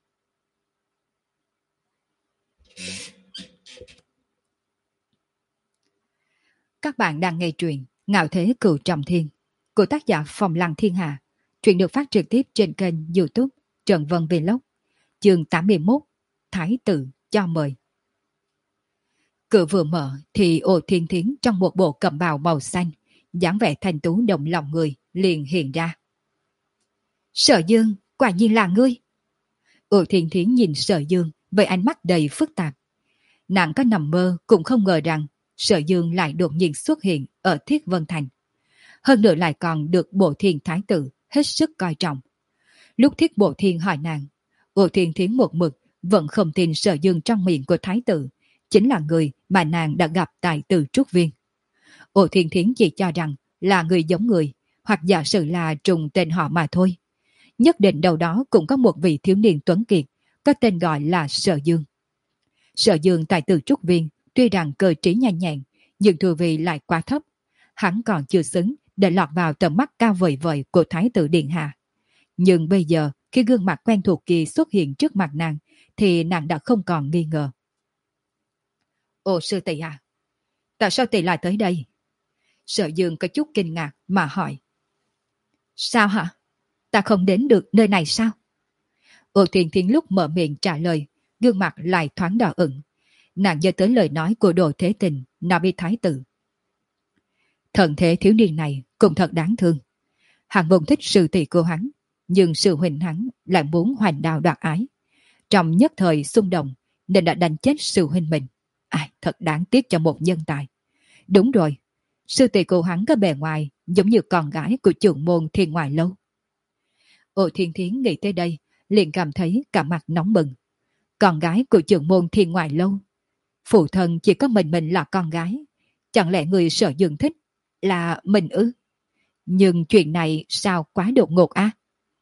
Các bạn đang nghe truyện Ngạo Thế Cửu Trọng Thiên của tác giả Phong Lăng Thiên Hà. Truyện được phát trực tiếp trên kênh YouTube Trần Vân Vlog. Chương tám mươi mốt, Thái tử cho mời. Cửa vừa mở thì Ô Thiên Thiến trong một bộ cẩm bào màu xanh, dáng vẻ thanh tú động lòng người liền hiện ra. Sở Dương, quả nhiên là ngươi. Ô Thiên Thiến nhìn Sở Dương với ánh mắt đầy phức tạp. Nàng có nằm mơ cũng không ngờ rằng Sở Dương lại đột nhiên xuất hiện ở Thiết Vân Thành. Hơn nữa lại còn được Bộ Thiên Thái tử hết sức coi trọng. Lúc Thiết Bộ Thiên hỏi nàng, Ô Thiên Thiến một mực vẫn không tin Sở Dương trong miệng của Thái tử chính là người mà nàng đã gặp tại Từ Trúc Viên. Ô Thiên Thiến chỉ cho rằng là người giống người, hoặc giả sử là trùng tên họ mà thôi. Nhất định đâu đó cũng có một vị thiếu niên tuấn kiệt, có tên gọi là Sở Dương. Sở Dương tại Từ Trúc Viên tuy rằng cơ trí nhanh nhẹn, nhưng thừa vị lại quá thấp. Hắn còn chưa xứng để lọt vào tầm mắt cao vời vời của Thái tử Điện Hạ. Nhưng bây giờ, khi gương mặt quen thuộc kia xuất hiện trước mặt nàng, thì nàng đã không còn nghi ngờ. Ồ sư tỷ à, tại sao tỷ lại tới đây? Sở Dương có chút kinh ngạc mà hỏi. Sao hả? Ta không đến được nơi này sao? Ô Thiên Thiến lúc mở miệng trả lời, gương mặt lại thoáng đỏ ửng. Nàng nhớ tới lời nói của Đồ Thế Tình, nói với Thái tử. Thần thế thiếu niên này cũng thật đáng thương. Hắn vốn thích sư tỷ của hắn, nhưng sư huynh hắn lại muốn hoành đao đoạt ái. Trong nhất thời xung động nên đã đánh chết sư huynh mình. Ai, thật đáng tiếc cho một nhân tài. Đúng rồi, sư tỷ của hắn có bề ngoài giống như con gái của trưởng môn Thiên Ngoại Lâu. Ô Thiên Thiến nghĩ tới đây, liền cảm thấy cả mặt nóng bừng. Con gái của trưởng môn Thiên Ngoại Lâu. Phụ thân chỉ có mình mình là con gái. Chẳng lẽ người Sở Dương thích là mình ư? Nhưng chuyện này sao quá đột ngột á?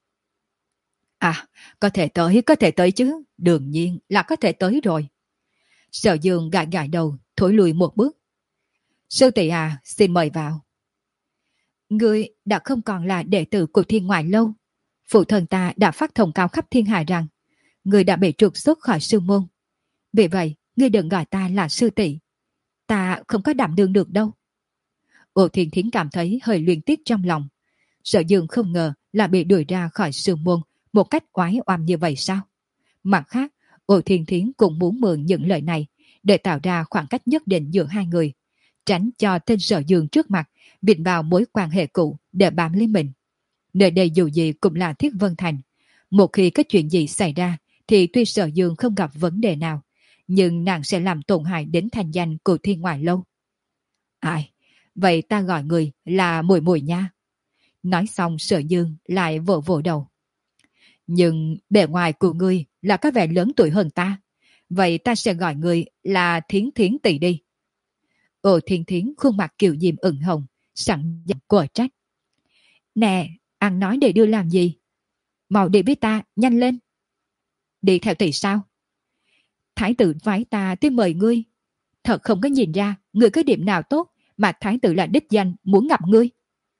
À? à, có thể tới, có thể tới chứ. Đương nhiên là có thể tới rồi. Sở Dương gãi gãi đầu, thối lùi một bước. Sư tỷ à, xin mời vào. Ngươi đã không còn là đệ tử của Thiên Ngoại Lâu. Phụ thân ta đã phát thông cáo khắp thiên hạ rằng ngươi đã bị trục xuất khỏi sư môn. Vì vậy, ngươi đừng gọi ta là sư tỷ. Ta không có đảm đương được đâu. Ô Thiên Thiến cảm thấy hơi luyến tiếc trong lòng. Sở Dương không ngờ là bị đuổi ra khỏi sư môn một cách oái oăm như vậy sao? Mặt khác, Ô Thiên Thiến cũng muốn mượn những lời này để tạo ra khoảng cách nhất định giữa hai người, tránh cho tên Sở Dương trước mặt vịn vào mối quan hệ cũ để bám lấy mình. Nơi đây dù gì cũng là Thiết Vân Thành. Một khi có chuyện gì xảy ra thì tuy Sở Dương không gặp vấn đề nào, nhưng nàng sẽ làm tổn hại đến thanh danh của Thiên Ngoại Lâu. Ai? Vậy ta gọi người là Mùi Mùi nha. Nói xong Sở Dương lại vỗ vỗ đầu. Nhưng bề ngoài của ngươi là có vẻ lớn tuổi hơn ta. Vậy ta sẽ gọi ngươi là Thiến Thiến tỷ đi. Ô Thiên Thiến khuôn mặt kiều diễm ửng hồng, sẵn giọng của trách. Nè, ăn nói để đưa làm gì? Mau đi với ta, nhanh lên. Đi theo tỷ sao? Thái tử phái ta tới mời ngươi. Thật không có nhìn ra ngươi có điểm nào tốt mà thái tử là đích danh muốn gặp ngươi.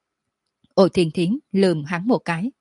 Ô Thiên Thiến lườm hắn một cái.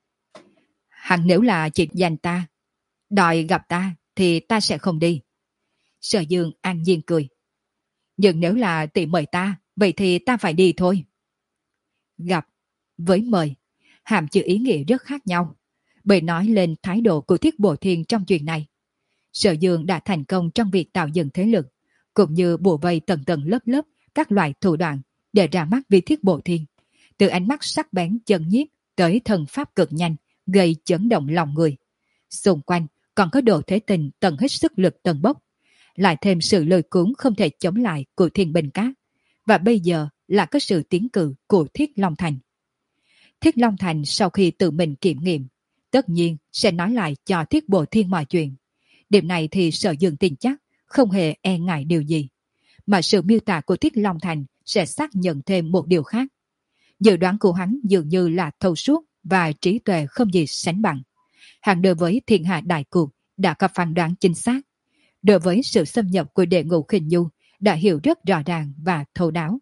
Hắn nếu là chỉ dành ta, đòi gặp ta thì ta sẽ không đi. Sở Dương an nhiên cười. Nhưng nếu là tỷ mời ta, vậy thì ta phải đi thôi. Gặp với mời, hàm chữ ý nghĩa rất khác nhau. Bởi nói lên thái độ của Thiết Bộ Thiên trong chuyện này. Sở Dương đã thành công trong việc tạo dựng thế lực, cũng như bùa vây tầng tầng lớp lớp các loại thủ đoạn để ra mắt với Thiết Bộ Thiên. Từ ánh mắt sắc bén chấn nhiếp tới thần pháp cực nhanh, gây chấn động lòng người. Xung quanh còn có Đồ Thế Tình tận hết sức lực tần bốc, lại thêm sự lôi cuốn không thể chống lại của Thiên Bình Cát, và bây giờ là có sự tiến cử của Thiết Long Thành. Thiết Long Thành sau khi tự mình kiểm nghiệm, tất nhiên sẽ nói lại cho Thiết Bộ Thiên mọi chuyện. Điểm này thì Sở Dương tin chắc không hề e ngại điều gì, mà sự miêu tả của Thiết Long Thành sẽ xác nhận thêm một điều khác. Dự đoán của hắn dường như là thấu suốt và trí tuệ không gì sánh bằng. Hắn đối với thiên hạ đại cuộc đã có phán đoán chính xác. Đối với sự xâm nhập của Đệ Ngũ Khinh Nhu đã hiểu rất rõ ràng và thấu đáo.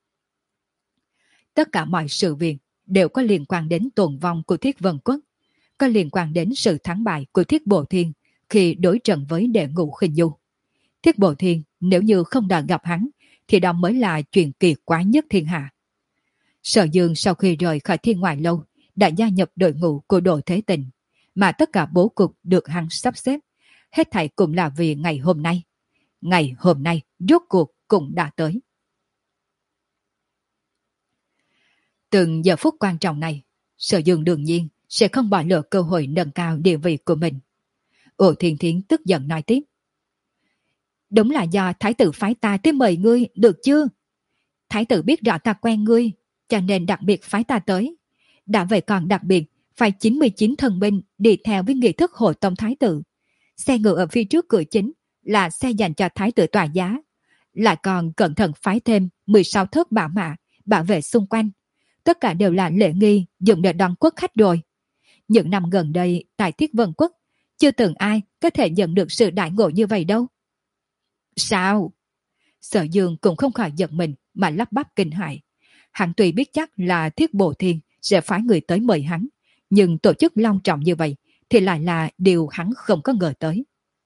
Tất cả mọi sự việc đều có liên quan đến tồn vong của Thiết Vân Quốc, có liên quan đến sự thắng bại của Thiết Bộ Thiên khi đối trận với Đệ Ngũ Khinh Nhu. Thiết Bộ Thiên nếu như không đã gặp hắn thì đó mới là chuyện kỳ quái nhất thiên hạ. Sở Dương sau khi rời khỏi Thiên Ngoại Lâu đã gia nhập đội ngũ của Đồ Thế Tình, mà tất cả bố cục được hắn sắp xếp, hết thảy cũng là vì ngày hôm nay. Ngày hôm nay rốt cuộc cũng đã tới. Từng giờ phút quan trọng này, Sở Dương đương nhiên sẽ không bỏ lỡ cơ hội nâng cao địa vị của mình. Ô Thiên Thiến tức giận nói tiếp. Đúng là do thái tử phái ta tới mời ngươi, được chưa? Thái tử biết rõ ta quen ngươi, cho nên đặc biệt phái ta tới. Đã vậy còn đặc biệt phải chín mươi chín thần binh đi theo với nghi thức hộ tông thái tử. Xe ngựa ở phía trước cửa chính là xe dành cho thái tử tòa giá. Lại còn cẩn thận phái thêm mười sáu thớt bảo mã, bảo vệ xung quanh. Tất cả đều là lễ nghi dùng để đón quốc khách rồi. Những năm gần đây tại Thiết Vân Quốc, chưa từng ai có thể nhận được sự đại ngộ như vậy đâu. Sao? Sở Dương cũng không khỏi giật mình mà lắp bắp kinh hãi. Hắn tuy biết chắc là Thiết Bộ Thiên sẽ phái người tới mời hắn, nhưng tổ chức long trọng như vậy thì lại là điều hắn không có ngờ tới.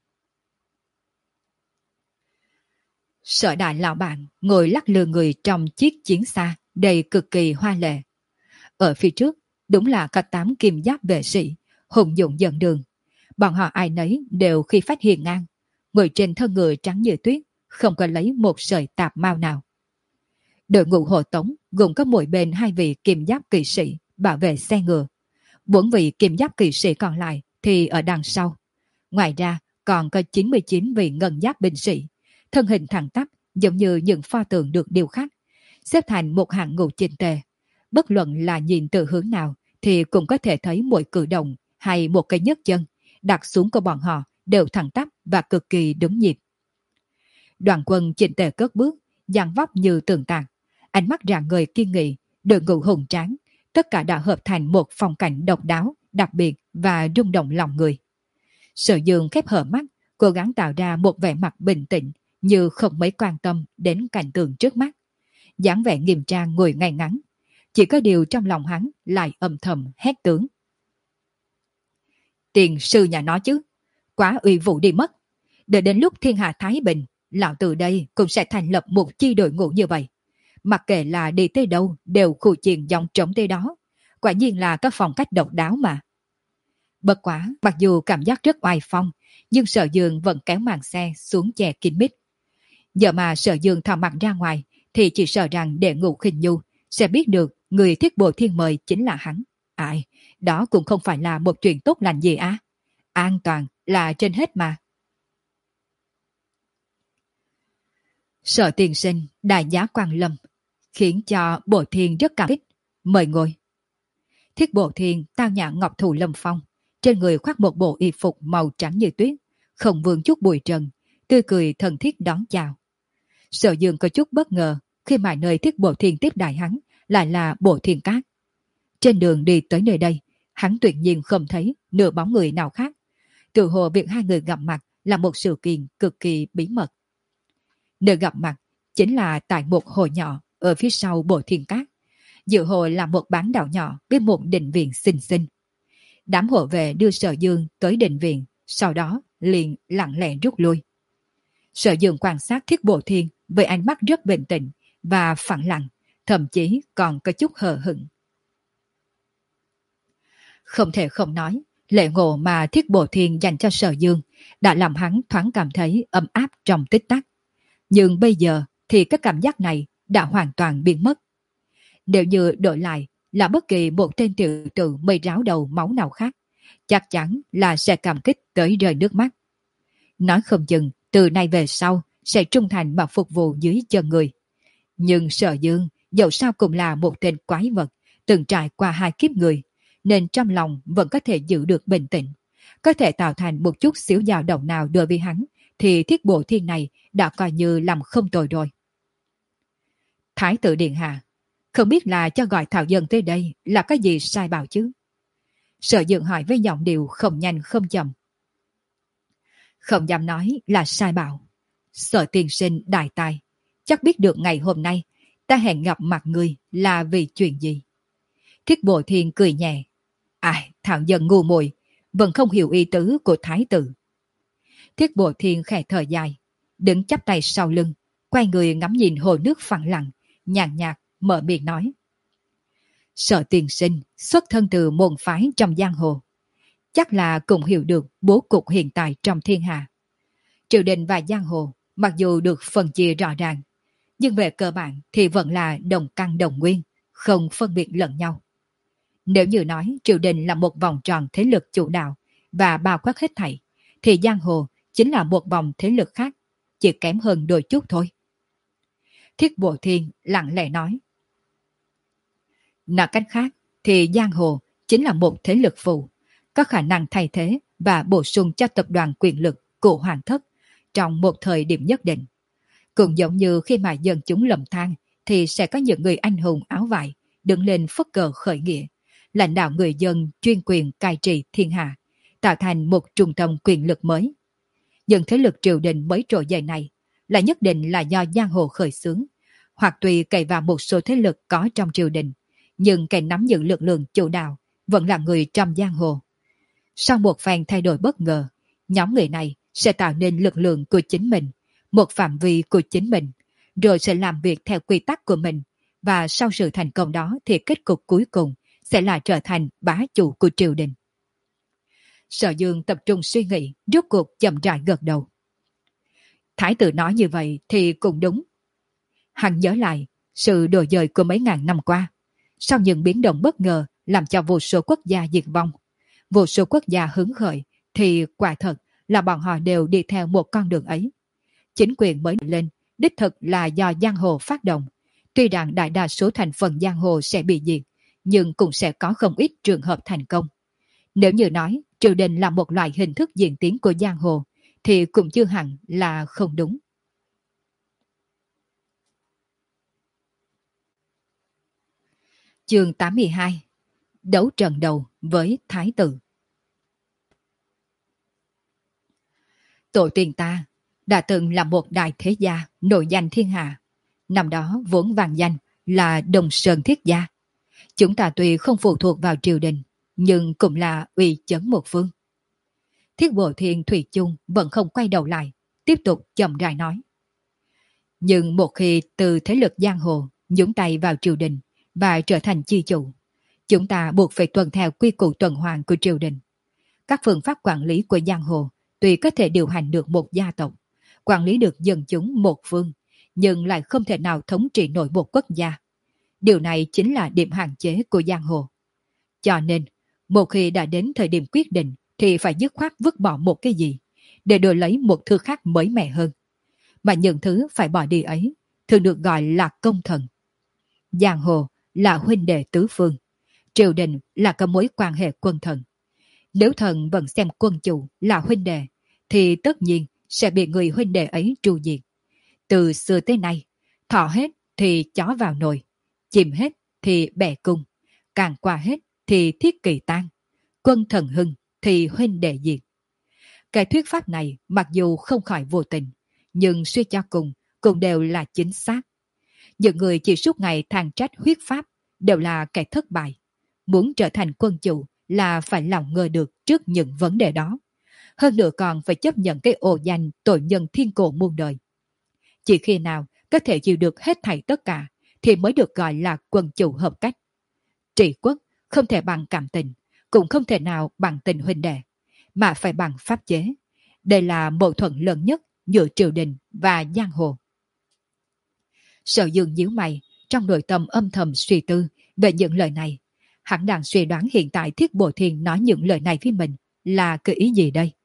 Sở đại lão bạn ngồi lắc lư người trong chiếc chiến xa đầy cực kỳ hoa lệ. Ở phía trước đúng là có tám kim giáp vệ sĩ hùng dũng dẫn đường. Bọn họ ai nấy đều khi phát hiện ngang, ngồi trên thân ngựa trắng như tuyết, không có lấy một sợi tạp mao nào. Đội ngũ hộ tống gồm có mỗi bên hai vị kim giáp kỵ sĩ bảo vệ xe ngựa. Bốn vị kim giáp kỵ sĩ còn lại thì ở đằng sau. Ngoài ra còn có chín mươi chín vị ngân giáp binh sĩ, thân hình thẳng tắp giống như những pho tượng được điêu khắc, xếp thành một hàng ngũ chỉnh tề. Bất luận là nhìn từ hướng nào thì cũng có thể thấy mỗi cử động hay một cái nhấc chân đặt xuống của bọn họ đều thẳng tắp và cực kỳ đúng nhịp. Đoàn quân chỉnh tề cất bước, dàn vóc như tường tạc, ánh mắt rạng ngời kiên nghị, đội ngũ hùng tráng, tất cả đã hợp thành một phong cảnh độc đáo, đặc biệt và rung động lòng người. Sở Dương khép hờ mắt, cố gắng tạo ra một vẻ mặt bình tĩnh, như không mấy quan tâm đến cảnh tượng trước mắt. Dáng vẻ nghiêm trang ngồi ngay ngắn, chỉ có điều trong lòng hắn lại âm thầm hét tướng. Tiền sư nhà nó chứ, quá uy vũ đi mất. Đợi đến lúc thiên hạ thái bình, lão từ đây cũng sẽ thành lập một chi đội ngũ như vậy. Mặc kệ là đi tới đâu đều khu chiền dòng trống tới đó. Quả nhiên là các phong cách độc đáo mà. Bất quá, mặc dù cảm giác rất oai phong, nhưng Sở Dương vẫn kéo màn xe xuống che kín mít. Giờ mà Sở Dương thò mặt ra ngoài, thì chỉ sợ rằng Đệ Ngũ Khinh Nhu sẽ biết được người Thiết Bộ Thiên mời chính là hắn. Ai, đó cũng không phải là một chuyện tốt lành gì á. An toàn là trên hết mà. Sở tiên sinh đại giá Quang Lâm, khiến cho Bộ Thiên rất cảm kích. Mời ngồi. Thiết Bộ Thiên tao nhã ngọc thụ lâm phong, trên người khoác một bộ y phục màu trắng như tuyết, không vương chút bụi trần, tươi cười thân thiết đón chào. Sở Dương có chút bất ngờ khi mà nơi Thiết Bộ Thiên tiếp đại hắn lại là Bộ Thiên Cát. Trên đường đi tới nơi đây, hắn tuyệt nhiên không thấy nửa bóng người nào khác. Tự hồ việc hai người gặp mặt là một sự kiện cực kỳ bí mật. Nơi gặp mặt chính là tại một hồ nhỏ ở phía sau Bộ Thiên Cát. Giữa hồ là một bán đảo nhỏ với một đình viện xinh xinh. Đám hộ vệ đưa Sở Dương tới đình viện, sau đó liền lặng lẽ rút lui. Sở Dương quan sát Thiết Bộ Thiên với ánh mắt rất bình tĩnh và phẳng lặng, thậm chí còn có chút hờ hững. Không thể không nói, lễ ngộ mà Thiết Bộ Thiên dành cho Sở Dương đã làm hắn thoáng cảm thấy ấm áp trong tích tắc. Nhưng bây giờ thì cái cảm giác này đã hoàn toàn biến mất. Nếu như đổi lại là bất kỳ một tên tiểu tử mây ráo đầu máu nào khác, chắc chắn là sẽ cảm kích tới rơi nước mắt. Nói không chừng từ nay về sau sẽ trung thành mà phục vụ dưới chân người. Nhưng Sở Dương dẫu sao cũng là một tên quái vật từng trải qua hai kiếp người, nên trong lòng vẫn có thể giữ được bình tĩnh, có thể tạo thành một chút xíu dao động nào đối với hắn, thì Thiết Bộ Thiên này đã coi như làm không tồi rồi. Thái tử điện hạ, không biết là cho gọi Thảo Dân tới đây là cái gì sai bảo chứ? Sở Dương hỏi với giọng điệu không nhanh không chậm. Không dám nói là sai bảo. Sở tiên sinh đại tài, chắc biết được ngày hôm nay ta hẹn gặp mặt người là vì chuyện gì. Thiết Bộ Thiên cười nhẹ. Ai, Thảo Dân ngu muội, vẫn không hiểu ý tứ của thái tử. Thiết Bộ Thiên khẽ thở dài, đứng chắp tay sau lưng, quay người ngắm nhìn hồ nước phẳng lặng, nhàn nhạt mở miệng nói. Sở tiên sinh xuất thân từ môn phái trong giang hồ, chắc là cũng hiểu được bố cục hiện tại trong thiên hạ. Triều đình và giang hồ mặc dù được phân chia rõ ràng, nhưng về cơ bản thì vẫn là đồng căn đồng nguyên, không phân biệt lẫn nhau. Nếu như nói triều đình là một vòng tròn thế lực chủ đạo và bao quát hết thảy, thì giang hồ chính là một vòng thế lực khác, chỉ kém hơn đôi chút thôi. Thiết Bộ Thiên lặng lẽ nói. Nói cách khác thì giang hồ chính là một thế lực phụ, có khả năng thay thế và bổ sung cho tập đoàn quyền lực của hoàng thất trong một thời điểm nhất định. Cũng giống như khi mà dân chúng lầm than thì sẽ có những người anh hùng áo vải đứng lên phất cờ khởi nghĩa, lãnh đạo người dân chuyên quyền cai trị thiên hạ, tạo thành một trung tâm quyền lực mới. Nhưng thế lực triều đình mới trỗi dậy này là nhất định là do giang hồ khởi xướng, hoặc tùy cậy vào một số thế lực có trong triều đình, nhưng kẻ nắm giữ lực lượng chủ đạo vẫn là người trong giang hồ. Sau một phen thay đổi bất ngờ, nhóm người này sẽ tạo nên lực lượng của chính mình, một phạm vi của chính mình, rồi sẽ làm việc theo quy tắc của mình, và sau sự thành công đó thì kết cục cuối cùng sẽ là trở thành bá chủ của triều đình. Sở Dương tập trung suy nghĩ, rốt cuộc chậm rãi gật đầu. Thái tử nói như vậy thì cũng đúng. Hắn nhớ lại sự đổi dời của mấy ngàn năm qua, sau những biến động bất ngờ làm cho vô số quốc gia diệt vong, vô số quốc gia hứng khởi, thì quả thật là bọn họ đều đi theo một con đường ấy. Chính quyền mới lên, đích thực là do giang hồ phát động. Tuy rằng đại đa số thành phần giang hồ sẽ bị diệt, nhưng cũng sẽ có không ít trường hợp thành công. Nếu như nói triều đình là một loại hình thức diễn tiến của giang hồ, thì cũng chưa hẳn là không đúng. Chương tám mươi hai. Đấu trận đầu với Thái tử. Tổ tiên ta đã từng là một đại thế gia nổi danh thiên hạ. Năm đó vốn vang danh là Đông Sơn Thiết Gia. Chúng ta tuy không phụ thuộc vào triều đình, nhưng cũng là uy chấn một phương. Thiết Bộ Thiên thủy chung vẫn không quay đầu lại, tiếp tục chậm rãi nói. Nhưng một khi từ thế lực giang hồ nhúng tay vào triều đình và trở thành chi chủ, chúng ta buộc phải tuân theo quy củ tuần hoàn của triều đình. Các phương pháp quản lý của giang hồ tuy có thể điều hành được một gia tộc, quản lý được dân chúng một phương, nhưng lại không thể nào thống trị nổi một quốc gia. Điều này chính là điểm hạn chế của giang hồ. Cho nên, một khi đã đến thời điểm quyết định thì phải dứt khoát vứt bỏ một cái gì, để đổi lấy một thứ khác mới mẻ hơn. Mà những thứ phải bỏ đi ấy thường được gọi là công thần. Giang hồ là huynh đệ tứ phương, triều đình là có mối quan hệ quân thần. Nếu thần vẫn xem quân chủ là huynh đệ, thì tất nhiên sẽ bị người huynh đệ ấy tru diệt. Từ xưa tới nay, thọ hết thì chó vào nồi, chìm hết thì bẻ cung, càng qua hết thì thiết kỷ tan, quân thần hưng thì huynh đệ diệt. Cái thuyết pháp này mặc dù không khỏi vô tình, nhưng suy cho cùng cũng đều là chính xác. Những người chỉ suốt ngày than trách huyết pháp đều là kẻ thất bại. Muốn trở thành quân chủ là phải lòng ngờ được trước những vấn đề đó. Hơn nữa còn phải chấp nhận cái ồ danh tội nhân thiên cổ muôn đời. Chỉ khi nào có thể chịu được hết thảy tất cả thì mới được gọi là quân chủ hợp cách. Trị quốc không thể bằng cảm tình, cũng không thể nào bằng tình huynh đệ, mà phải bằng pháp chế. Đây là mâu thuẫn lớn nhất giữa triều đình và giang hồ. Sở Dương nhíu mày, trong nội tâm âm thầm suy tư về những lời này. Hắn đang suy đoán hiện tại Thiết Bộ Thiên nói những lời này với mình là cái ý gì đây?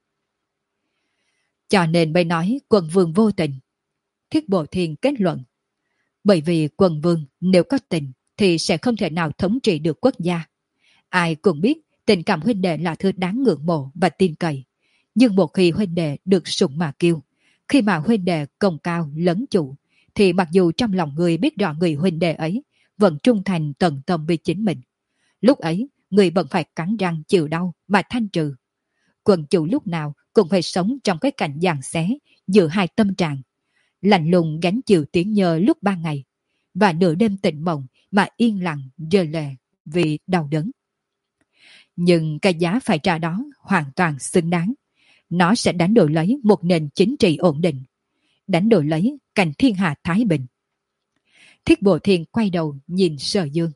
Cho nên mới nói quần vương vô tình. Thiết Bộ Thiên kết luận. Bởi vì quần vương nếu có tình thì sẽ không thể nào thống trị được quốc gia. Ai cũng biết tình cảm huynh đệ là thứ đáng ngưỡng mộ và tin cậy. Nhưng một khi huynh đệ được sủng mà kiêu, khi mà huynh đệ công cao lấn chủ, thì mặc dù trong lòng người biết rõ người huynh đệ ấy vẫn trung thành tận tâm với chính mình, lúc ấy người vẫn phải cắn răng chịu đau mà thanh trừ. Quần chủ lúc nào cũng phải sống trong cái cảnh giằng xé giữa hai tâm trạng, lạnh lùng gánh chịu tiếng nhơ lúc ban ngày, và nửa đêm tỉnh mộng mà yên lặng rơi lệ vì đau đớn. Nhưng cái giá phải trả đó hoàn toàn xứng đáng. Nó sẽ đánh đổi lấy một nền chính trị ổn định, đánh đổi lấy cảnh thiên hạ thái bình. Thiết Bộ Thiên quay đầu nhìn Sở Dương.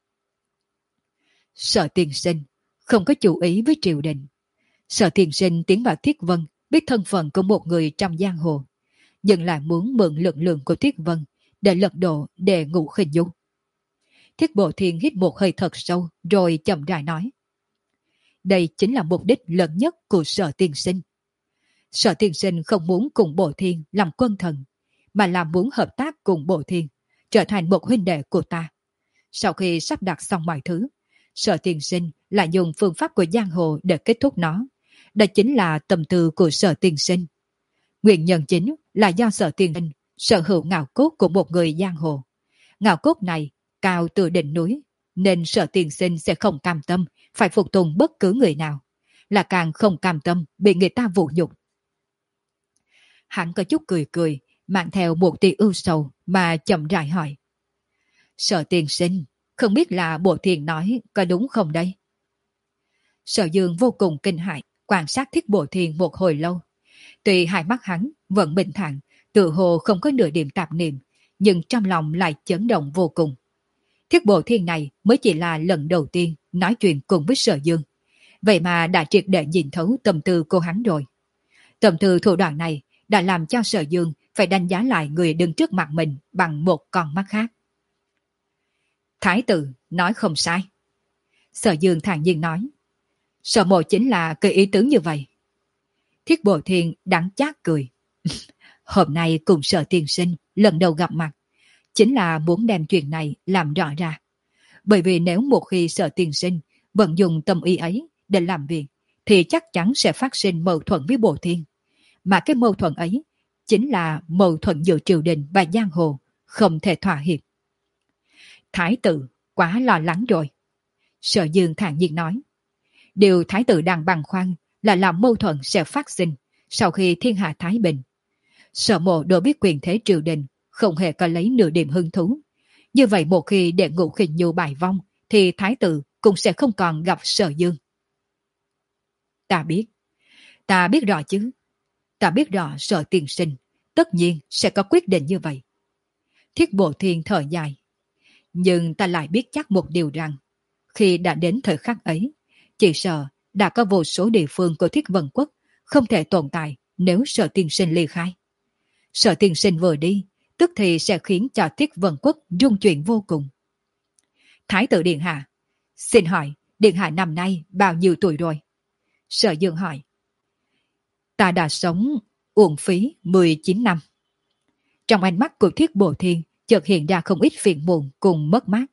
Sở tiên sinh không có chú ý với triều đình. Sở tiên sinh tiến vào Thiết Vân biết thân phận của một người trong giang hồ, nhưng lại muốn mượn lực lượng của Thiết Vân để lật đổ để ngụ khinh dung. Thiết Bộ Thiên hít một hơi thật sâu rồi chậm rãi nói. Đây chính là mục đích lớn nhất của Sở tiên sinh. Sở tiên sinh không muốn cùng Bộ Thiên làm quân thần, mà là muốn hợp tác cùng Bộ Thiên, trở thành một huynh đệ của ta. Sau khi sắp đặt xong mọi thứ, Sở tiên sinh lại dùng phương pháp của giang hồ để kết thúc nó. Đó chính là tâm tư của Sở tiên sinh. Nguyên nhân chính là do Sở tiên sinh sở hữu ngạo cốt của một người giang hồ. Ngạo cốt này cao từ đỉnh núi, nên Sở tiên sinh sẽ không cam tâm phải phục tùng bất cứ người nào, là càng không cam tâm bị người ta vũ nhục. Hắn có chút cười cười, mang theo một tia ưu sầu mà chậm rãi hỏi. Sở tiên sinh, không biết là Bộ Thiên nói có đúng không đây? Sở Dương vô cùng kinh hãi, quan sát Thiết Bộ Thiên một hồi lâu. Tuy hai mắt hắn vẫn bình thản, tự hồ không có nửa điểm tạp niệm, nhưng trong lòng lại chấn động vô cùng. Thiết Bộ Thiên này mới chỉ là lần đầu tiên nói chuyện cùng với Sở Dương. Vậy mà đã triệt để nhìn thấu tâm tư cô hắn rồi. Tâm tư thủ đoạn này đã làm cho Sở Dương phải đánh giá lại người đứng trước mặt mình bằng một con mắt khác. Thái tử nói không sai. Sở Dương thản nhiên nói. Sở mộ chính là cái ý tứ như vậy. Thiết Bộ Thiên đắng chát cười. Hôm nay cùng Sở tiên sinh lần đầu gặp mặt, chính là muốn đem chuyện này làm rõ ra. Bởi vì nếu một khi Sở tiên sinh vận dụng tâm ý ấy để làm việc, thì chắc chắn sẽ phát sinh mâu thuẫn với Bộ Thiên. Mà cái mâu thuẫn ấy chính là mâu thuẫn giữa triều đình và giang hồ, không thể thỏa hiệp. Thái tử quá lo lắng rồi. Sở Dương thản nhiên nói. Điều thái tử đang băn khoăn là làm mâu thuẫn sẽ phát sinh sau khi thiên hạ thái bình. Sở mộ đối với quyền thế triều đình không hề có lấy nửa điểm hứng thú. Như vậy một khi đệ ngũ khinh nhu bại vong, thì thái tử cũng sẽ không còn gặp Sở Dương. Ta biết. Ta biết rõ chứ. Ta biết rõ Sở tiên sinh tất nhiên sẽ có quyết định như vậy. Thiết Bộ Thiên thở dài. Nhưng ta lại biết chắc một điều rằng, khi đã đến thời khắc ấy, chỉ sợ đã có vô số địa phương của Thiết Vân Quốc không thể tồn tại nếu Sở tiên sinh ly khai. Sở tiên sinh vừa đi, tức thì sẽ khiến cho Thiết Vân Quốc rung chuyển vô cùng. Thái tử Điện Hạ, xin hỏi, Điện Hạ năm nay bao nhiêu tuổi rồi? Sở Dương hỏi. Ta đã sống uổng phí mười chín năm. Trong ánh mắt của Thiết Bộ Thiên chợt hiện ra không ít phiền muộn cùng mất mát.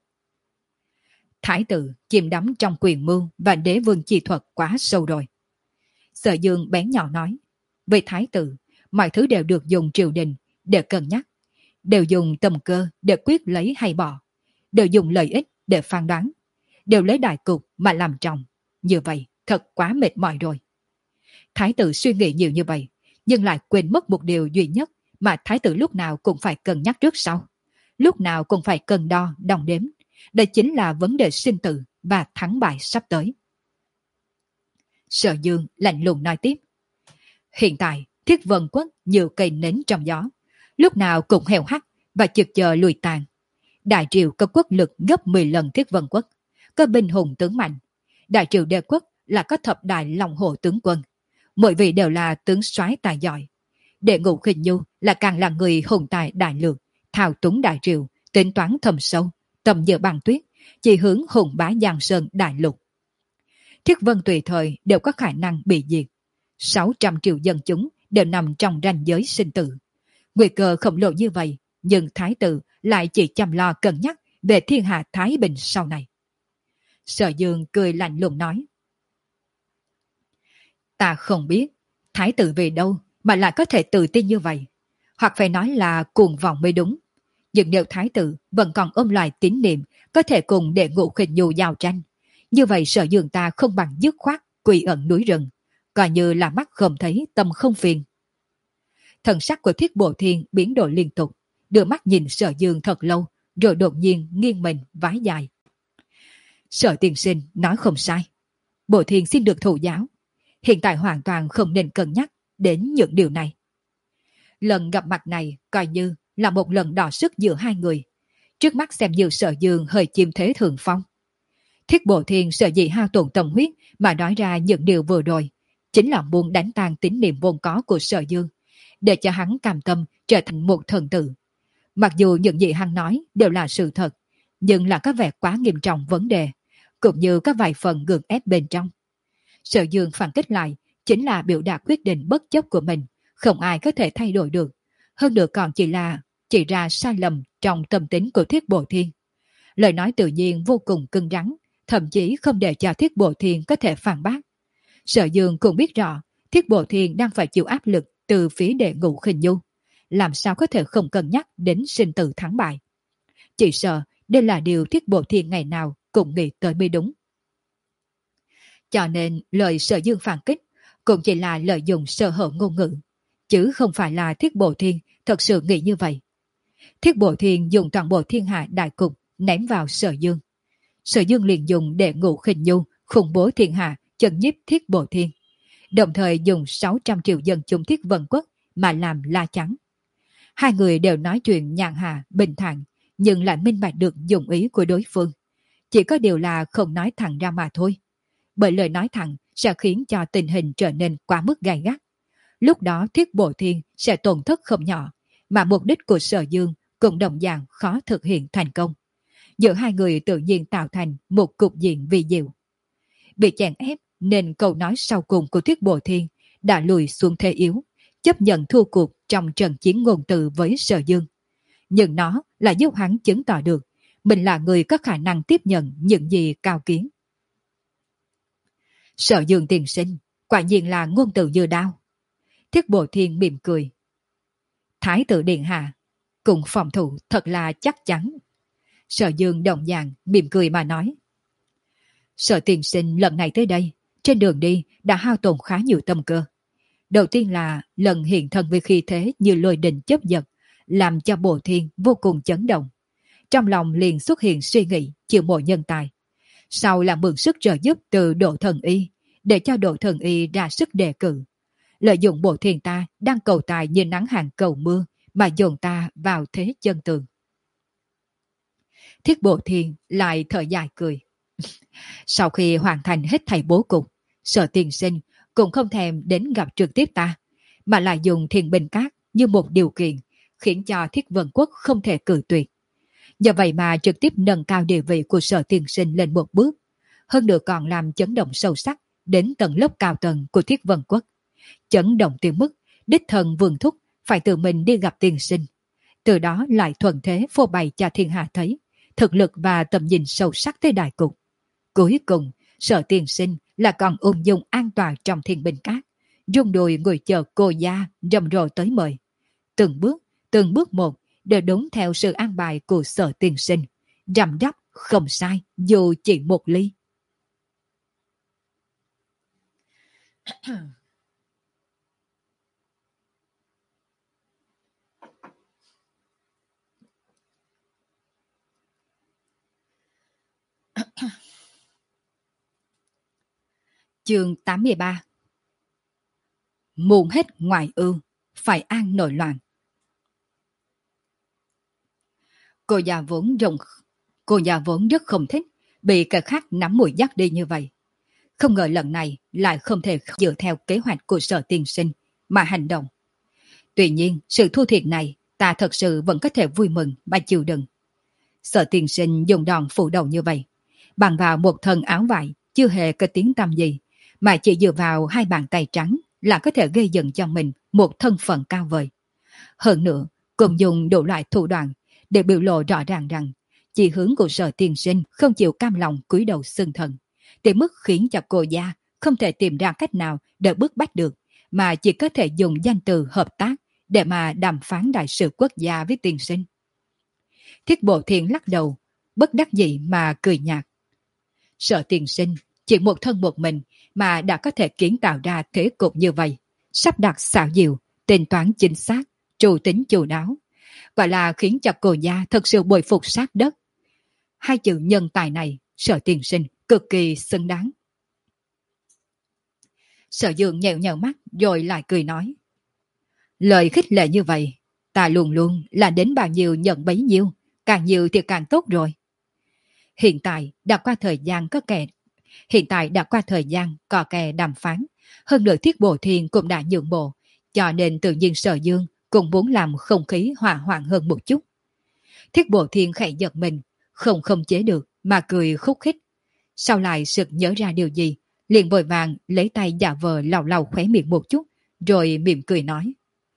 Thái tử chìm đắm trong quyền mưu và đế vương chi thuật quá sâu rồi. Sở Dương bén nhỏ nói. Về thái tử, mọi thứ đều được dùng triều đình để cân nhắc, đều dùng tâm cơ để quyết lấy hay bỏ, đều dùng lợi ích để phán đoán, đều lấy đại cục mà làm trọng. Như vậy thật quá mệt mỏi rồi. Thái tử suy nghĩ nhiều như vậy, nhưng lại quên mất một điều duy nhất mà thái tử lúc nào cũng phải cân nhắc trước sau, lúc nào cũng phải cân đo đong đếm. Đây chính là vấn đề sinh tử và thắng bại sắp tới. Sở Dương lạnh lùng nói tiếp. Hiện tại Thiết Vân Quốc như cây nến trong gió, lúc nào cũng heo hắt và chực chờ lùi tàn. Đại triều có quốc lực gấp mười lần Thiết Vân Quốc, có binh hùng tướng mạnh. Đại triều Đế Quốc là có thập đại lòng hồ tướng quân, mỗi vị đều là tướng soái tài giỏi. Đệ ngũ khinh nhu là càng là người hùng tài đại lược, thao túng đại triều, tính toán thầm sâu, tầm giờ bằng tuyết, chỉ hướng hùng bá Giang Sơn đại lục. Thiết Vân tùy thời đều có khả năng bị diệt. sáu trăm triệu dân chúng đều nằm trong ranh giới sinh tử. Nguy cơ khổng lồ như vậy, nhưng thái tử lại chỉ chăm lo cân nhắc về thiên hạ thái bình sau này. Sở Dương cười lạnh lùng nói. Ta không biết thái tử về đâu mà lại có thể tự tin như vậy, hoặc phải nói là cuồng vọng mới đúng. Nhưng nếu thái tử vẫn còn ôm loại tín niệm có thể cùng đệ ngũ khinh nhu giao tranh, như vậy Sở Dương ta không bằng dứt khoát quỳ ẩn núi rừng, coi như là mắt không thấy tâm không phiền. Thần sắc của Thiết Bộ Thiên biến đổi liên tục, đưa mắt nhìn Sở Dương thật lâu, rồi đột nhiên nghiêng mình vái dài. Sở tiên sinh nói không sai. Bộ Thiên xin được thụ giáo. Hiện tại hoàn toàn không nên cân nhắc đến những điều này. Lần gặp mặt này coi như là một lần đọ sức giữa hai người. Trước mắt xem như Sở Dương hơi chiêm thế thường phong. Thiết Bộ Thiên sợ dĩ hao tổn tâm huyết mà nói ra những điều vừa rồi, chính là muốn đánh tan tín niệm vốn có của Sở Dương, để cho hắn cam tâm trở thành một thần tử. Mặc dù những gì hắn nói đều là sự thật, nhưng là có vẻ quá nghiêm trọng vấn đề, cũng như có vài phần gượng ép bên trong. Sở Dương phản kích lại chính là biểu đạt quyết định bất chấp của mình, không ai có thể thay đổi được. Hơn nữa còn chỉ là chỉ ra sai lầm trong tâm tính của Thiết Bộ Thiên. Lời nói tự nhiên vô cùng cứng rắn, thậm chí không để cho Thiết Bộ Thiên có thể phản bác. Sở Dương cũng biết rõ Thiết Bộ Thiên đang phải chịu áp lực từ phía đệ ngũ khinh nhu, làm sao có thể không cân nhắc đến sinh tử thắng bại. Chỉ sợ đây là điều Thiết Bộ Thiên ngày nào cũng nghĩ tới mới đúng. Cho nên lời Sở Dương phản kích cũng chỉ là lợi dụng sơ hở ngôn ngữ, chứ không phải là Thiết Bộ Thiên thật sự nghĩ như vậy. Thiết Bộ Thiên dùng toàn bộ thiên hạ đại cục ném vào Sở Dương. Sở Dương liền dùng đệ ngũ khinh nhu khủng bố thiên hạ chấn nhiếp Thiết Bộ Thiên, đồng thời dùng sáu trăm triệu dân chúng Thiết Vân Quốc mà làm la chắn. Hai người đều nói chuyện nhàn hạ, bình thản, nhưng lại minh bạch được dụng ý của đối phương. Chỉ có điều là không nói thẳng ra mà thôi. Bởi lời nói thẳng sẽ khiến cho tình hình trở nên quá mức gay gắt. Lúc đó Thiết Bộ Thiên sẽ tổn thất không nhỏ, mà mục đích của Sở Dương cũng đồng dạng khó thực hiện thành công. Giữa hai người tự nhiên tạo thành một cục diện vi diệu. Bị chèn ép nên câu nói sau cùng của Thiết Bộ Thiên đã lùi xuống thế yếu, chấp nhận thua cuộc trong trận chiến ngôn từ với Sở Dương. Nhưng nó là giúp hắn chứng tỏ được mình là người có khả năng tiếp nhận những gì cao kiến. Sở Dương tiền sinh, quả nhiên là ngôn từ như đao. Thiết Bộ Thiên mỉm cười. Thái tử điện hạ, cùng phòng thủ thật là chắc chắn. Sở Dương đồng dạng mỉm cười mà nói. Sở tiền sinh lần này tới đây, trên đường đi đã hao tổn khá nhiều tâm cơ. Đầu tiên là lần hiện thân với khí thế như lôi đình chớp giật, làm cho Bộ Thiên vô cùng chấn động. Trong lòng liền xuất hiện suy nghĩ chiều mộ nhân tài. Sau là mượn sức trợ giúp từ Độ Thần Y, để cho Độ Thần Y ra sức đề cử. Lợi dụng Bộ Thiên ta đang cầu tài như nắng hạn cầu mưa, mà dồn ta vào thế chân tường. Thiết Bộ Thiên lại thở dài cười. Sau khi hoàn thành hết thảy bố cục, Sở tiền sinh cũng không thèm đến gặp trực tiếp ta, mà lại dùng Thiên Bình Các như một điều kiện, khiến cho Thiết Vân Quốc không thể cự tuyệt. Do vậy mà trực tiếp nâng cao địa vị của Sở tiền sinh lên một bước, hơn nữa còn làm chấn động sâu sắc đến tầng lớp cao tầng của Thiết Vân Quốc. Chấn động tới mức đích thân Vương Thúc phải tự mình đi gặp tiền sinh, từ đó lại thuận thế phô bày cho thiên hạ thấy thực lực và tầm nhìn sâu sắc tới đại cục. Cuối cùng, Sở tiền sinh là còn ung dung an toàn trong Thiên Bình Các, rung đùi ngồi chờ cô gia rầm rộ tới mời. Từng bước, từng bước một đều đúng theo sự an bài của Sở tiền sinh, rằm rắp không sai dù chỉ một ly. Chương tám mươi ba. Muôn hết ngoại ưu, phải an nội loạn. Cô già vốn rộng, cô già vốn rất không thích bị kẻ khác nắm mùi dắt đi như vậy. Không ngờ lần này lại không thể dựa theo kế hoạch của Sở tiên sinh mà hành động. Tuy nhiên, sự thua thiệt này ta thật sự vẫn có thể vui mừng mà chịu đựng. Sở tiên sinh dùng đòn phủ đầu như vậy, bằng vào một thân áo vải chưa hề có tiếng tăm gì, mà chỉ dựa vào hai bàn tay trắng là có thể gây dựng cho mình một thân phận cao vời. Hơn nữa, cùng dùng đủ loại thủ đoạn để biểu lộ rõ ràng rằng chỉ hướng của Sở tiên sinh không chịu cam lòng cúi đầu xưng thần, đến mức khiến cho cô gia không thể tìm ra cách nào để bức bách được, mà chỉ có thể dùng danh từ hợp tác để mà đàm phán đại sự quốc gia với tiên sinh. Thiết Bộ Thiên lắc đầu, bất đắc dĩ mà cười nhạt. Sở tiên sinh chỉ một thân một mình mà đã có thể kiến tạo ra thế cục như vậy, sắp đặt xảo diệu, tính toán chính xác, trù tính chu đáo, gọi là khiến cho cô gia thật sự bội phục sát đất. Hai chữ nhân tài này, Sở tiên sinh cực kỳ xứng đáng. Sở Dương nhẹo nhẹo mắt rồi lại cười nói. Lời khích lệ như vậy, ta luôn luôn là đến bao nhiêu nhận bấy nhiêu, càng nhiều thì càng tốt rồi. Hiện tại đã qua thời gian có kẻ Hiện tại đã qua thời gian có kẻ đàm phán, hơn nữa Thiết Bộ Thiên cũng đã nhượng bộ, cho nên tự nhiên Sở Dương cũng muốn làm không khí hòa hoãn hơn một chút. Thiết Bộ Thiên khẽ giật mình, không không chế được mà cười khúc khích. Sau lại sực nhớ ra điều gì, liền vội vàng lấy tay giả vờ lau lau khóe miệng một chút, rồi mỉm cười nói.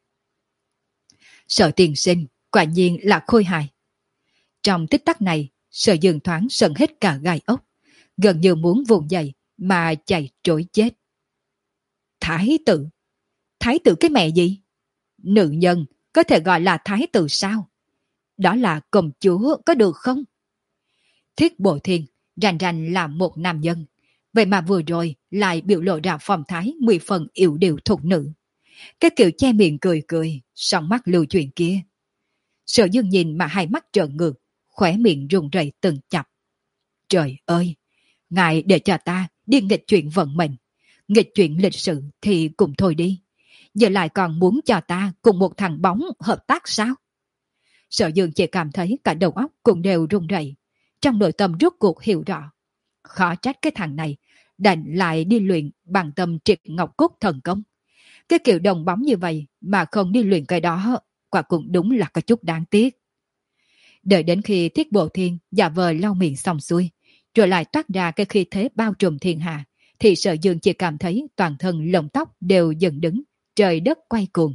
Sở tiên sinh, quả nhiên là khôi hài. Trong tích tắc này, Sở Dương thoáng sần hết cả gai ốc, gần như muốn vùng dậy mà chạy trối chết. Thái tử? Thái tử cái mẹ gì? Nữ nhân có thể gọi là thái tử sao? Đó là công chúa có được không? Thiết Bộ Thiên rành rành là một nam nhân, vậy mà vừa rồi lại biểu lộ ra phong thái mười phần yếu điệu thục nữ. Cái kiểu che miệng cười cười, song mắt lưu chuyện kia. Sở Dương nhìn mà hai mắt trợn ngược, khóe miệng run rẩy từng chập. Trời ơi, ngài để cho ta đi nghịch chuyện vận mệnh, nghịch chuyện lịch sử thì cùng thôi đi. Giờ lại còn muốn cho ta cùng một thằng bóng hợp tác sao? Sở Dương chỉ cảm thấy cả đầu óc cũng đều run rẩy, trong nội tâm rốt cuộc hiểu rõ. Khó trách cái thằng này đành lại đi luyện bằng tâm triệt ngọc cốt thần công. Cái kiểu đồng bóng như vậy mà không đi luyện cái đó, quả cũng đúng là có chút đáng tiếc. Đợi đến khi Thiết Bộ Thiên giả vờ lau miệng xong xuôi, rồi lại toát ra cái khí thế bao trùm thiên hạ, thì Sở Dương chỉ cảm thấy toàn thân lông tóc đều dần đứng, trời đất quay cuồng.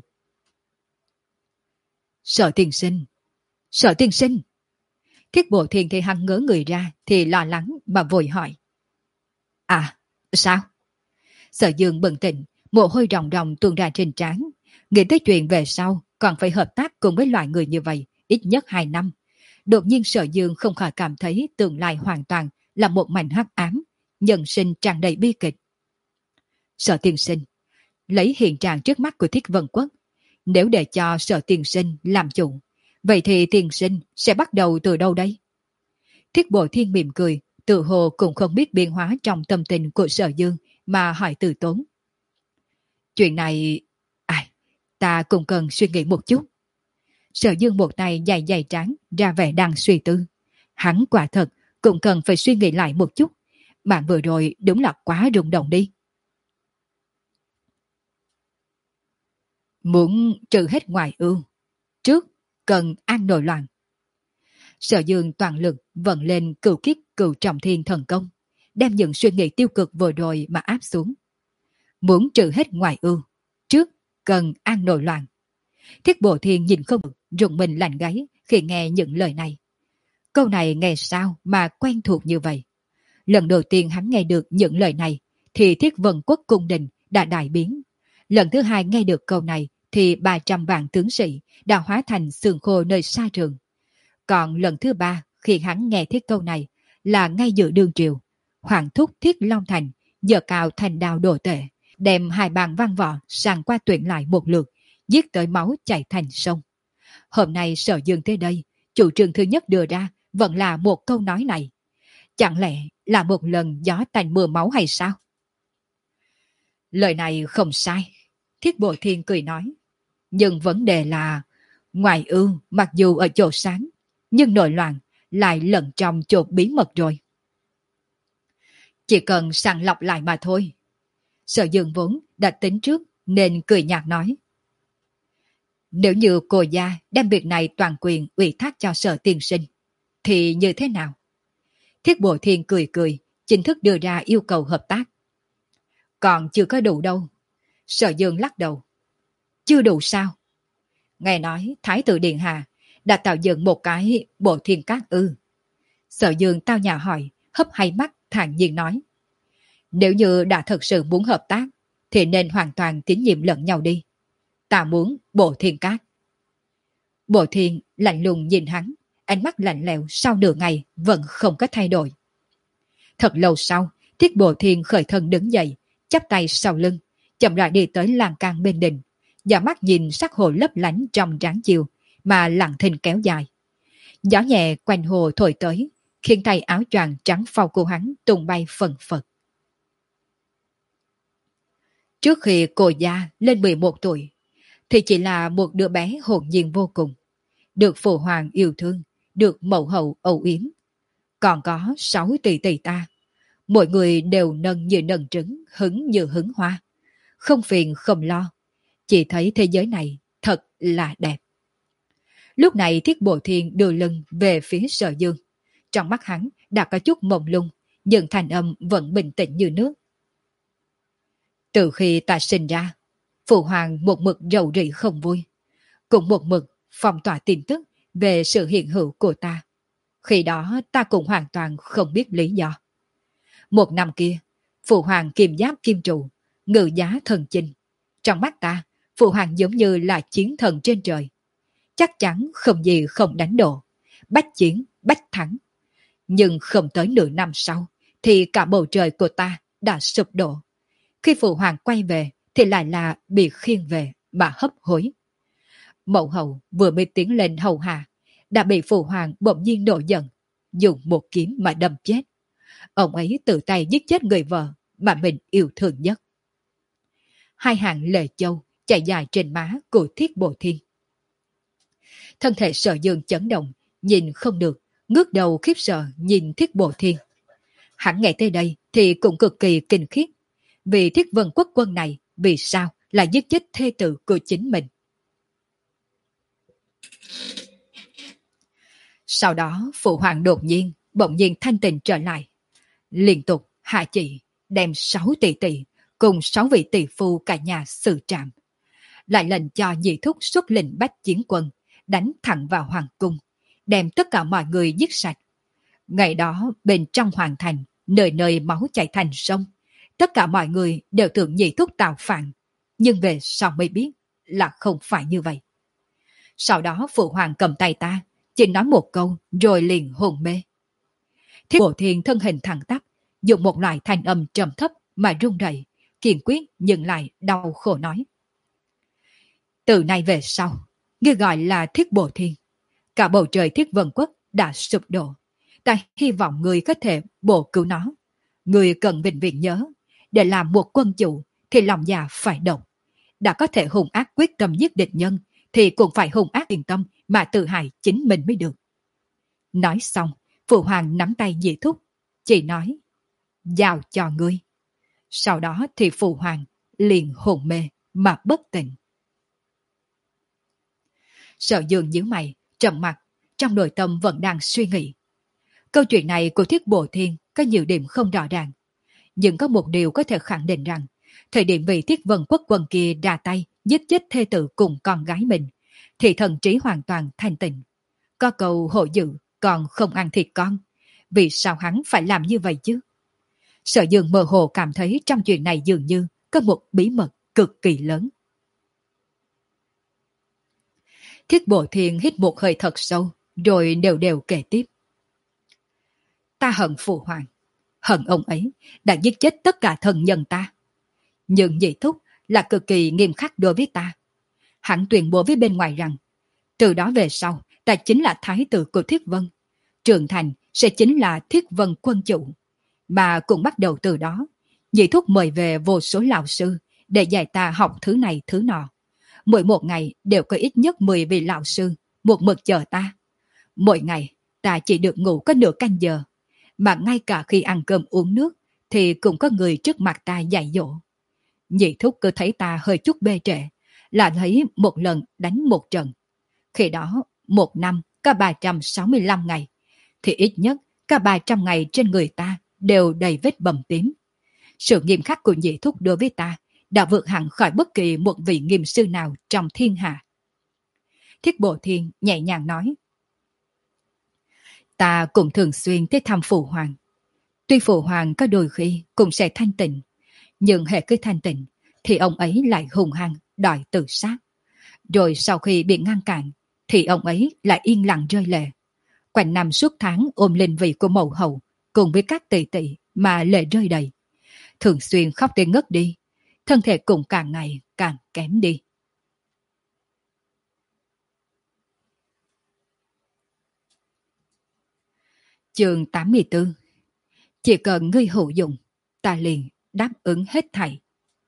Sở tiên sinh, Sở tiên sinh. Thiết Bộ Thiên thì hắn ngớ người ra thì lo lắng mà vội hỏi. À, sao? Sở Dương bừng tỉnh, mồ hôi ròng ròng tuôn ra trên trán, nghĩ tới chuyện về sau còn phải hợp tác cùng với loại người như vậy ít nhất hai năm. Đột nhiên Sở Dương không khỏi cảm thấy tương lai hoàn toàn là một mảnh hắc ám, nhân sinh tràn đầy bi kịch. Sở tiên sinh, lấy hiện trạng trước mắt của Thiết Vân Quốc, nếu để cho Sở tiên sinh làm chủ, vậy thì tiên sinh sẽ bắt đầu từ đâu đây? Thiết Bộ Thiên mỉm cười, tự hồ cũng không biết biến hóa trong tâm tình của Sở Dương mà hỏi từ tốn. Chuyện này, ai, ta cũng cần suy nghĩ một chút. Sở Dương một tay dày dày trán ra vẻ đang suy tư. Hắn quả thật cũng cần phải suy nghĩ lại một chút. Bạn vừa rồi đúng là quá rung động đi. Muốn trừ hết ngoại ưu, trước cần an nội loạn. Sở Dương toàn lực vận lên cửu kiếp cửu trọng thiên thần công, đem những suy nghĩ tiêu cực vừa rồi mà áp xuống. Muốn trừ hết ngoại ưu, trước cần an nội loạn. Thiết Bộ Thiên nhìn không được, rùng mình lạnh gáy khi nghe những lời này. Câu này nghe sao mà quen thuộc như vậy? Lần đầu tiên hắn nghe được những lời này thì Thiết Vân Quốc cung đình đã đại biến. Lần thứ hai nghe được câu này thì ba trăm vạn tướng sĩ đã hóa thành xương khô nơi xa trường. Còn lần thứ ba khi hắn nghe thiết câu này là ngay giữa đương triều, Hoàng thúc Thiết Long Thành giờ cao thành đao đổ tệ, đem hai bàn văn võ sang qua tuyển lại một lượt, giết tới máu chảy thành sông. Hôm nay Sở Dương tới đây, chủ trương thứ nhất đưa ra vẫn là một câu nói này. Chẳng lẽ là một lần gió tanh mưa máu hay sao? Lời này không sai, Thiết Bộ Thiên cười nói. Nhưng vấn đề là, ngoại ưu mặc dù ở chỗ sáng, nhưng nội loạn lại lẫn trong chỗ bí mật rồi. Chỉ cần sàng lọc lại mà thôi. Sở Dương vốn đã tính trước nên cười nhạt nói. Nếu như cô gia đem việc này toàn quyền ủy thác cho Sở tiên sinh, thì như thế nào? Thiết Bộ Thiên cười cười, chính thức đưa ra yêu cầu hợp tác. Còn chưa có đủ đâu. Sở Dương lắc đầu. Chưa đủ sao? Nghe nói Thái tử Điện Hạ đã tạo dựng một cái bộ thiên cát ư. Sở Dương tao nhã hỏi, hấp hay mắt thản nhiên nói. Nếu như đã thật sự muốn hợp tác, thì nên hoàn toàn tín nhiệm lẫn nhau đi. Ta muốn bộ thiên cát. Bộ thiên lạnh lùng nhìn hắn, ánh mắt lạnh lẽo sau nửa ngày vẫn không có thay đổi. Thật lâu sau, Thiết Bộ Thiên khởi thân đứng dậy, chắp tay sau lưng, chậm rãi đi tới lan can bên đình, và mắt nhìn sắc hồ lấp lánh trong tráng chiều mà lặng thinh kéo dài. Gió nhẹ quanh hồ thổi tới, khiến tay áo choàng trắng phau của hắn tung bay phần phật. Trước khi cô gia lên mười một tuổi, thì chỉ là một đứa bé hồn nhiên vô cùng, được phụ hoàng yêu thương, được mẫu hậu âu yếm. Còn có sáu tỷ tỷ ta, mỗi người đều nâng như nâng trứng, hứng như hứng hoa, không phiền không lo, chỉ thấy thế giới này thật là đẹp. Lúc này Thiết Bộ Thiên đưa lưng về phía Sở Dương, trong mắt hắn đã có chút mông lung, nhưng thanh âm vẫn bình tĩnh như nước. Từ khi ta sinh ra, phụ hoàng một mực rầu rĩ không vui, cũng một mực phong tỏa tin tức về sự hiện hữu của ta. Khi đó ta cũng hoàn toàn không biết lý do. Một năm kia, phụ hoàng kim giáp kim trụ, ngự giá thần chinh. Trong mắt ta, phụ hoàng giống như là chiến thần trên trời. Chắc chắn không gì không đánh đổ, bách chiến, bách thắng. Nhưng không tới nửa năm sau, thì cả bầu trời của ta đã sụp đổ. Khi phụ hoàng quay về, thì lại là bị khiêng về mà hấp hối. Mẫu hậu vừa mới tiến lên hầu hạ, đã bị phụ hoàng bỗng nhiên nổi giận, dùng một kiếm mà đâm chết. Ông ấy tự tay giết chết người vợ mà mình yêu thương nhất. Hai hàng lệ châu chảy dài trên má của Thiết Bồ Thiên. Thân thể Sở Dương chấn động, nhìn không được, ngước đầu khiếp sợ nhìn Thiết Bồ Thiên. Hắn nghe tới đây thì cũng cực kỳ kinh khiếp, vì Thiết Vân Quốc quân này vì sao lại giết chết thê tử của chính mình. Sau đó phụ hoàng đột nhiên bỗng nhiên thanh tình trở lại, liên tục hạ chỉ đem sáu tỷ tỷ cùng sáu vị tỷ phu cả nhà xử trảm, lại lệnh cho nhị thúc xuất lệnh bách chiến quân đánh thẳng vào hoàng cung, đem tất cả mọi người giết sạch. Ngày đó bên trong hoàng thành nơi nơi máu chảy thành sông, tất cả mọi người đều tưởng nhị thúc tạo phản, nhưng về sau mới biết là không phải như vậy. Sau đó phụ hoàng cầm tay ta, chỉ nói một câu rồi liền hôn mê. Thiết Bồ Thiên thân hình thẳng tắp, dùng một loại thanh âm trầm thấp mà run rẩy, kiên quyết nhưng lại đau khổ nói: từ nay về sau, ngươi gọi là Thiết Bồ Thiên. Cả bầu trời Thiết Vân Quốc đã sụp đổ, ta hy vọng ngươi có thể bổ cứu nó. Ngươi cần vĩnh viễn nhớ, để làm một quân chủ thì lòng già phải độc. Đã có thể hung ác quyết tâm giết địch nhân, thì cũng phải hung ác yên tâm mà tự hại chính mình mới được. Nói xong, phụ hoàng nắm tay Nhị thúc, chỉ nói: giao cho ngươi. Sau đó thì phụ hoàng liền hồn mê mà bất tỉnh. Sở Dương nhíu mày, trầm mặt, trong nội tâm vẫn đang suy nghĩ. Câu chuyện này của Thiết Bồ Thiên có nhiều điểm không rõ ràng, nhưng có một điều có thể khẳng định rằng, thời điểm vị Thiết Vân Quốc quân kia ra tay giết chết thê tử cùng con gái mình, thì thần trí hoàn toàn thanh tịnh. Có câu hộ dự còn không ăn thịt con, vì sao hắn phải làm như vậy chứ? Sở Dương mơ hồ cảm thấy trong chuyện này dường như có một bí mật cực kỳ lớn. Thiết Bồ Thiên hít một hơi thật sâu, rồi đều đều kể tiếp. Ta hận phụ hoàng, hận ông ấy đã giết chết tất cả thần nhân ta. Nhưng Nhị thúc là cực kỳ nghiêm khắc đối với ta. Hắn tuyên bố với bên ngoài rằng, từ đó về sau ta chính là thái tử của Thiết Vân, trưởng thành sẽ chính là Thiết Vân quân chủ. Mà cũng bắt đầu từ đó, Nhị thúc mời về vô số lão sư để dạy ta học thứ này thứ nọ. Mỗi một ngày đều có ít nhất mười vị lão sư một mực chờ ta. Mỗi ngày ta chỉ được ngủ có nửa canh giờ, mà ngay cả khi ăn cơm uống nước thì cũng có người trước mặt ta dạy dỗ. Nhị thúc cứ thấy ta hơi chút bê trễ là thấy một lần đánh một trận. Khi đó một năm có ba trăm sáu mươi lăm ngày, thì ít nhất cả ba trăm ngày trên người ta đều đầy vết bầm tím. Sự nghiêm khắc của Nhị thúc đối với ta đã vượt hẳn khỏi bất kỳ một vị nghiêm sư nào trong thiên hạ. Thiết Bồ Thiên nhẹ nhàng nói: ta cũng thường xuyên tới thăm phụ hoàng. Tuy phụ hoàng có đôi khi cũng sẽ thanh tịnh, nhưng hệ cứ thanh tịnh thì ông ấy lại hung hăng đòi tự sát. Rồi sau khi bị ngăn cản thì ông ấy lại yên lặng rơi lệ. Quanh năm suốt tháng ôm linh vị của mẫu hậu cùng với các tỷ tỷ mà lệ rơi đầy. Thường xuyên khóc đến ngất đi, thân thể cũng càng ngày càng kém đi. Chương tám mươi tư. Chỉ cần ngươi hữu dụng, ta liền đáp ứng hết thảy.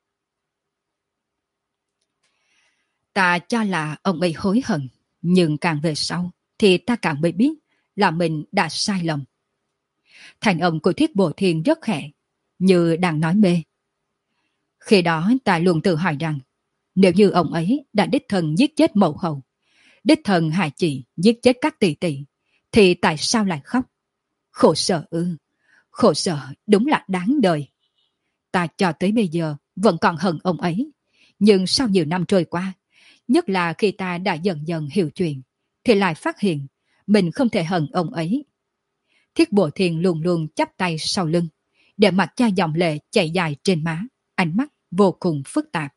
Ta cho là ông ấy hối hận, nhưng càng về sau thì ta càng mới biết là mình đã sai lầm. Thành âm của Thiết Bồ Thiên rất khẽ, như đang nói mê. Khi đó ta luôn tự hỏi rằng, nếu như ông ấy đã đích thân giết chết mẫu hậu, đích thân hại chị giết chết các tỷ tỷ, thì tại sao lại khóc? Khổ sở ư, khổ sở đúng là đáng đời. Ta cho tới bây giờ vẫn còn hận ông ấy, nhưng sau nhiều năm trôi qua, nhất là khi ta đã dần dần hiểu chuyện, thì lại phát hiện mình không thể hận ông ấy. Thiết Bồ Thiên luôn luôn chắp tay sau lưng, để mặc cho dòng lệ chảy dài trên má, ánh mắt vô cùng phức tạp.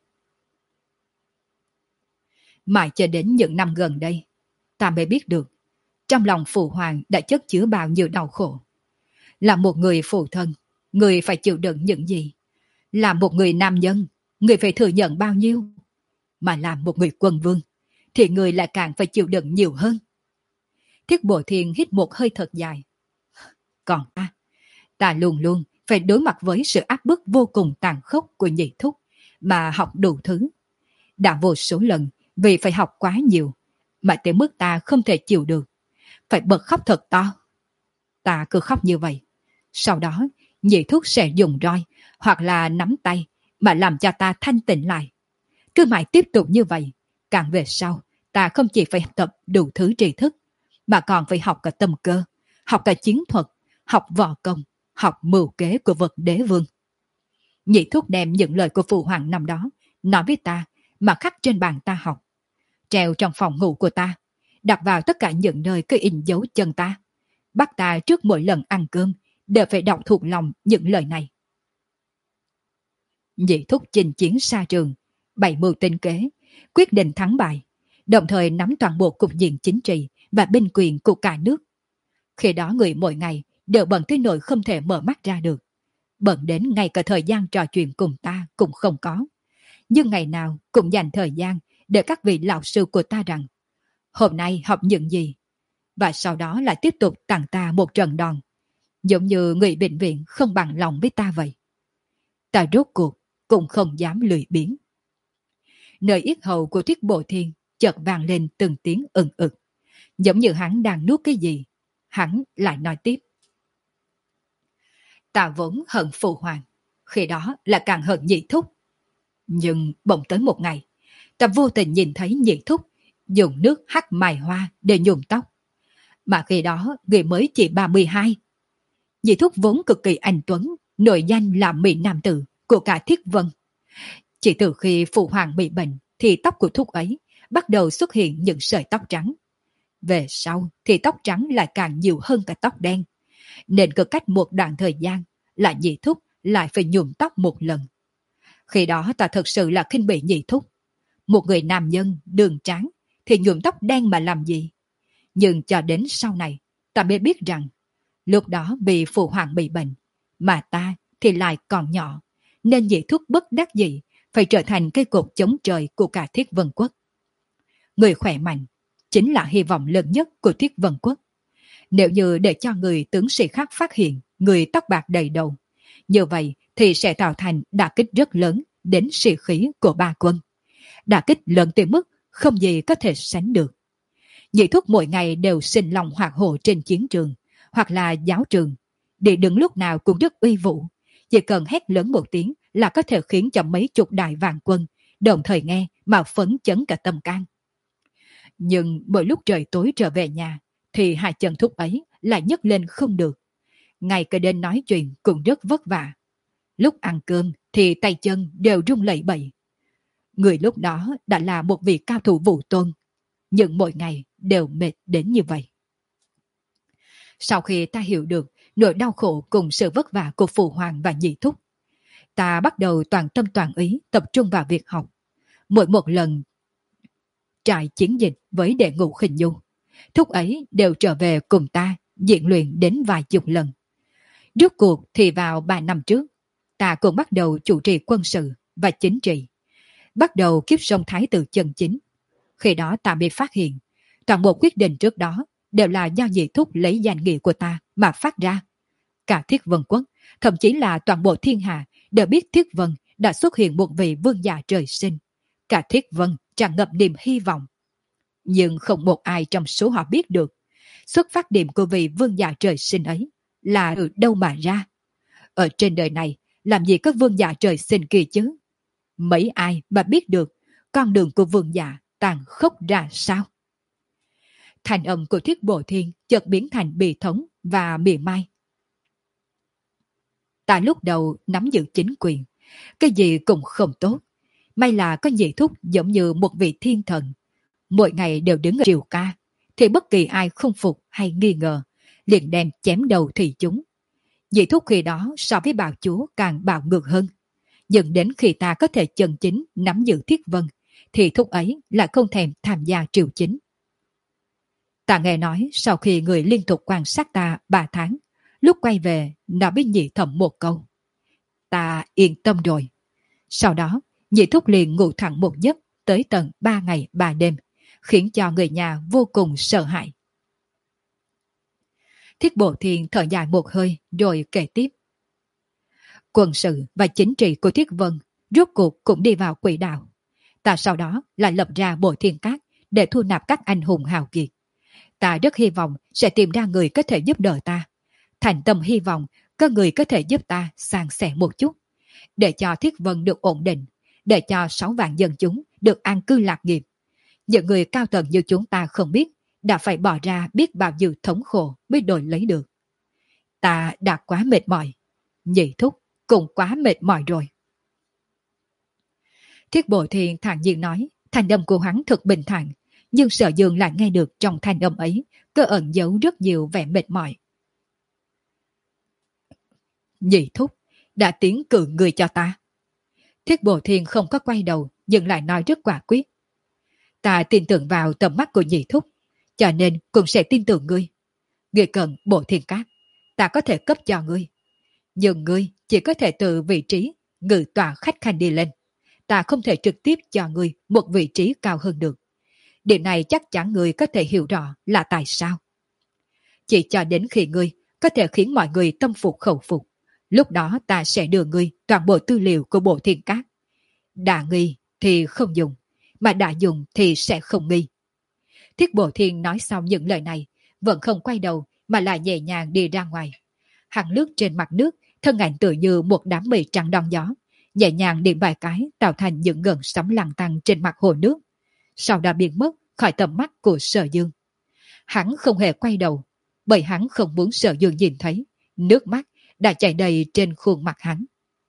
Mãi cho đến những năm gần đây, ta mới biết được, trong lòng phụ hoàng đã chất chứa bao nhiêu đau khổ. Là một người phụ thân, người phải chịu đựng những gì? Là một người nam nhân, người phải thừa nhận bao nhiêu? Mà làm một người quân vương, thì người lại càng phải chịu đựng nhiều hơn. Thiết Bộ Thiên hít một hơi thật dài. Còn ta, ta luôn luôn phải đối mặt với sự áp bức vô cùng tàn khốc của nhị thúc, mà học đủ thứ. Đã vô số lần vì phải học quá nhiều, mà tới mức ta không thể chịu được, phải bật khóc thật to. Ta cứ khóc như vậy, sau đó nhị thúc sẽ dùng roi hoặc là nắm tay mà làm cho ta thanh tịnh lại. Cứ mãi tiếp tục như vậy, càng về sau ta không chỉ phải tập đủ thứ tri thức, mà còn phải học cả tâm cơ, học cả chiến thuật, học võ công, học mưu kế của vật đế vương. Nhị thúc đem những lời của phụ hoàng năm đó nói với ta mà khắc trên bàn ta học, treo trong phòng ngủ của ta, đặt vào tất cả những nơi có in dấu chân ta, bắt ta trước mỗi lần ăn cơm đều phải đọc thuộc lòng những lời này. Nhị thúc chinh chiến xa trường, bày mưu tinh kế, quyết định thắng bại, đồng thời nắm toàn bộ cục diện chính trị và binh quyền của cả nước. Khi đó người mỗi ngày đều bận tới nỗi không thể mở mắt ra được, bận đến ngay cả thời gian trò chuyện cùng ta cũng không có. Nhưng ngày nào cũng dành thời gian để các vị lão sư của ta rằng hôm nay học những gì, và sau đó lại tiếp tục tặng ta một trận đòn, giống như người bệnh viện không bằng lòng với ta vậy. Ta rốt cuộc cũng không dám lười biếng. Nơi yết hầu của Thiết Bộ Thiên chợt vang lên từng tiếng ừng ực, giống như hắn đang nuốt cái gì. Hắn lại nói tiếp. Ta vốn hận phụ hoàng, khi đó là càng hận nhị thúc. Nhưng bỗng tới một ngày, ta vô tình nhìn thấy nhị thúc dùng nước hắc mài hoa để nhuộm tóc. Mà khi đó người mới chỉ ba mươi hai. Nhị thúc vốn cực kỳ anh tuấn, nổi danh là mỹ nam tử của cả Thiết Vân. Chỉ từ khi phụ hoàng bị bệnh thì tóc của thúc ấy bắt đầu xuất hiện những sợi tóc trắng. Về sau thì tóc trắng lại càng nhiều hơn cả tóc đen. Nên cứ cách một đoạn thời gian là nhị thúc lại phải nhuộm tóc một lần. Khi đó ta thật sự là khinh bỉ nhị thúc. Một người nam nhân đường trắng thì nhuộm tóc đen mà làm gì? Nhưng cho đến sau này ta mới biết rằng lúc đó vì phụ hoàng bị bệnh, mà ta thì lại còn nhỏ, nên nhị thúc bất đắc dĩ phải trở thành cây cột chống trời của cả Thiết Vân Quốc. Người khỏe mạnh chính là hy vọng lớn nhất của Thiết Vân Quốc. Nếu như để cho người tướng sĩ khác phát hiện người tóc bạc đầy đầu, như vậy thì sẽ tạo thành đả kích rất lớn đến sĩ khí của ba quân. Đả kích lớn tới mức không gì có thể sánh được. Nhị thúc mỗi ngày đều sinh lòng hoạt hổ trên chiến trường hoặc là giáo trường, để đứng lúc nào cũng rất uy vũ. Chỉ cần hét lớn một tiếng là có thể khiến cho mấy chục đại vạn quân đồng thời nghe mà phấn chấn cả tâm can. Nhưng mỗi lúc trời tối trở về nhà thì hai chân thúc ấy lại nhấc lên không được. Ngay cả đến nói chuyện cũng rất vất vả. Lúc ăn cơm thì tay chân đều rung lẩy bẩy. Người lúc đó đã là một vị cao thủ vũ tôn, nhưng mỗi ngày đều mệt đến như vậy. Sau khi ta hiểu được nỗi đau khổ cùng sự vất vả của phụ hoàng và nhị thúc, ta bắt đầu toàn tâm toàn ý tập trung vào việc học. Mỗi một lần trải chiến dịch với đệ ngũ Khinh Nhu, thúc ấy đều trở về cùng ta diễn luyện đến vài chục lần. Rốt cuộc thì vào ba năm trước, ta cũng bắt đầu chủ trì quân sự và chính trị, bắt đầu kiếp sống thái tử chân chính. Khi đó ta mới phát hiện toàn bộ quyết định trước đó đều là do nhị thúc lấy danh nghĩa của ta mà phát ra. Cả Thiết Vân Quốc, thậm chí là toàn bộ thiên hạ đều biết Thiết Vân đã xuất hiện một vị vương giả trời sinh. Cả Thiết Vân tràn ngập niềm hy vọng. Nhưng không một ai trong số họ biết được xuất phát điểm của vị vương giả trời sinh ấy là từ đâu mà ra. Ở trên đời này làm gì có vương giả trời sinh kia chứ? Mấy ai mà biết được con đường của vương giả tàn khốc ra sao? Thành âm của Thiết Bộ Thiên chợt biến thành bi thống và mỉa mai. Ta lúc đầu nắm giữ chính quyền, cái gì cũng không tốt. May là có nhị thúc giống như một vị thiên thần, mỗi ngày đều đứng ở triều ca, thì bất kỳ ai không phục hay nghi ngờ liền đem chém đầu thì chúng. Nhị thúc khi đó so với bào chúa càng bạo ngược hơn. Nhưng đến khi ta có thể chân chính nắm giữ Thiết Vân, thì thúc ấy lại không thèm tham gia triều chính. Ta nghe nói sau khi người liên tục quan sát ta ba tháng, lúc quay về nó mới nhị thầm một câu. Ta yên tâm rồi. Sau đó, Nhị thúc liền ngủ thẳng một giấc tới tận ba ngày ba đêm, khiến cho người nhà vô cùng sợ hãi. Thiết Bộ Thiên thở dài một hơi rồi kể tiếp. Quân sự và chính trị của Thiết Vân rốt cuộc cũng đi vào quỹ đạo. Ta sau đó lại lập ra Bộ Thiên Các để thu nạp các anh hùng hào kiệt. Ta rất hy vọng sẽ tìm ra người có thể giúp đỡ ta. Thành tâm hy vọng có người có thể giúp ta san sẻ một chút, để cho Thiết Vân được ổn định, để cho sáu vạn dân chúng được an cư lạc nghiệp. Những người cao tầng như chúng ta không biết đã phải bỏ ra biết bao nhiêu thống khổ mới đổi lấy được. Ta đã quá mệt mỏi. Nhị thúc cũng quá mệt mỏi rồi. Thiết Bộ Thiên thản nhiên nói, thanh âm của hắn thật bình thản, nhưng Sở Dương lại nghe được trong thanh âm ấy có ẩn giấu rất nhiều vẻ mệt mỏi. Nhị thúc đã tiến cử người cho ta. Thiết Bộ Thiên không có quay đầu, nhưng lại nói rất quả quyết. Ta tin tưởng vào tầm mắt của nhị thúc, cho nên cũng sẽ tin tưởng ngươi. Ngươi cần Bộ Thiên Các, ta có thể cấp cho ngươi. Nhưng ngươi chỉ có thể từ vị trí ngự tọa khách khanh đi lên. Ta không thể trực tiếp cho ngươi một vị trí cao hơn được. Điều này chắc chắn ngươi có thể hiểu rõ là tại sao. Chỉ cho đến khi ngươi có thể khiến mọi người tâm phục khẩu phục, lúc đó ta sẽ đưa ngươi toàn bộ tư liệu của Bộ Thiên Các. Đã nghi thì không dùng, mà đã dùng thì sẽ không nghi. Thiết Bộ Thiên nói xong những lời này, vẫn không quay đầu mà lại nhẹ nhàng đi ra ngoài. Hắn lướt trên mặt nước, thân ảnh tựa như một đám mây trắng đón gió, nhẹ nhàng điểm vài cái tạo thành những gợn sóng lăn tăn trên mặt hồ nước, sau đã biến mất khỏi tầm mắt của Sở Dương. Hắn không hề quay đầu, bởi hắn không muốn Sở Dương nhìn thấy, nước mắt đã chảy đầy trên khuôn mặt hắn.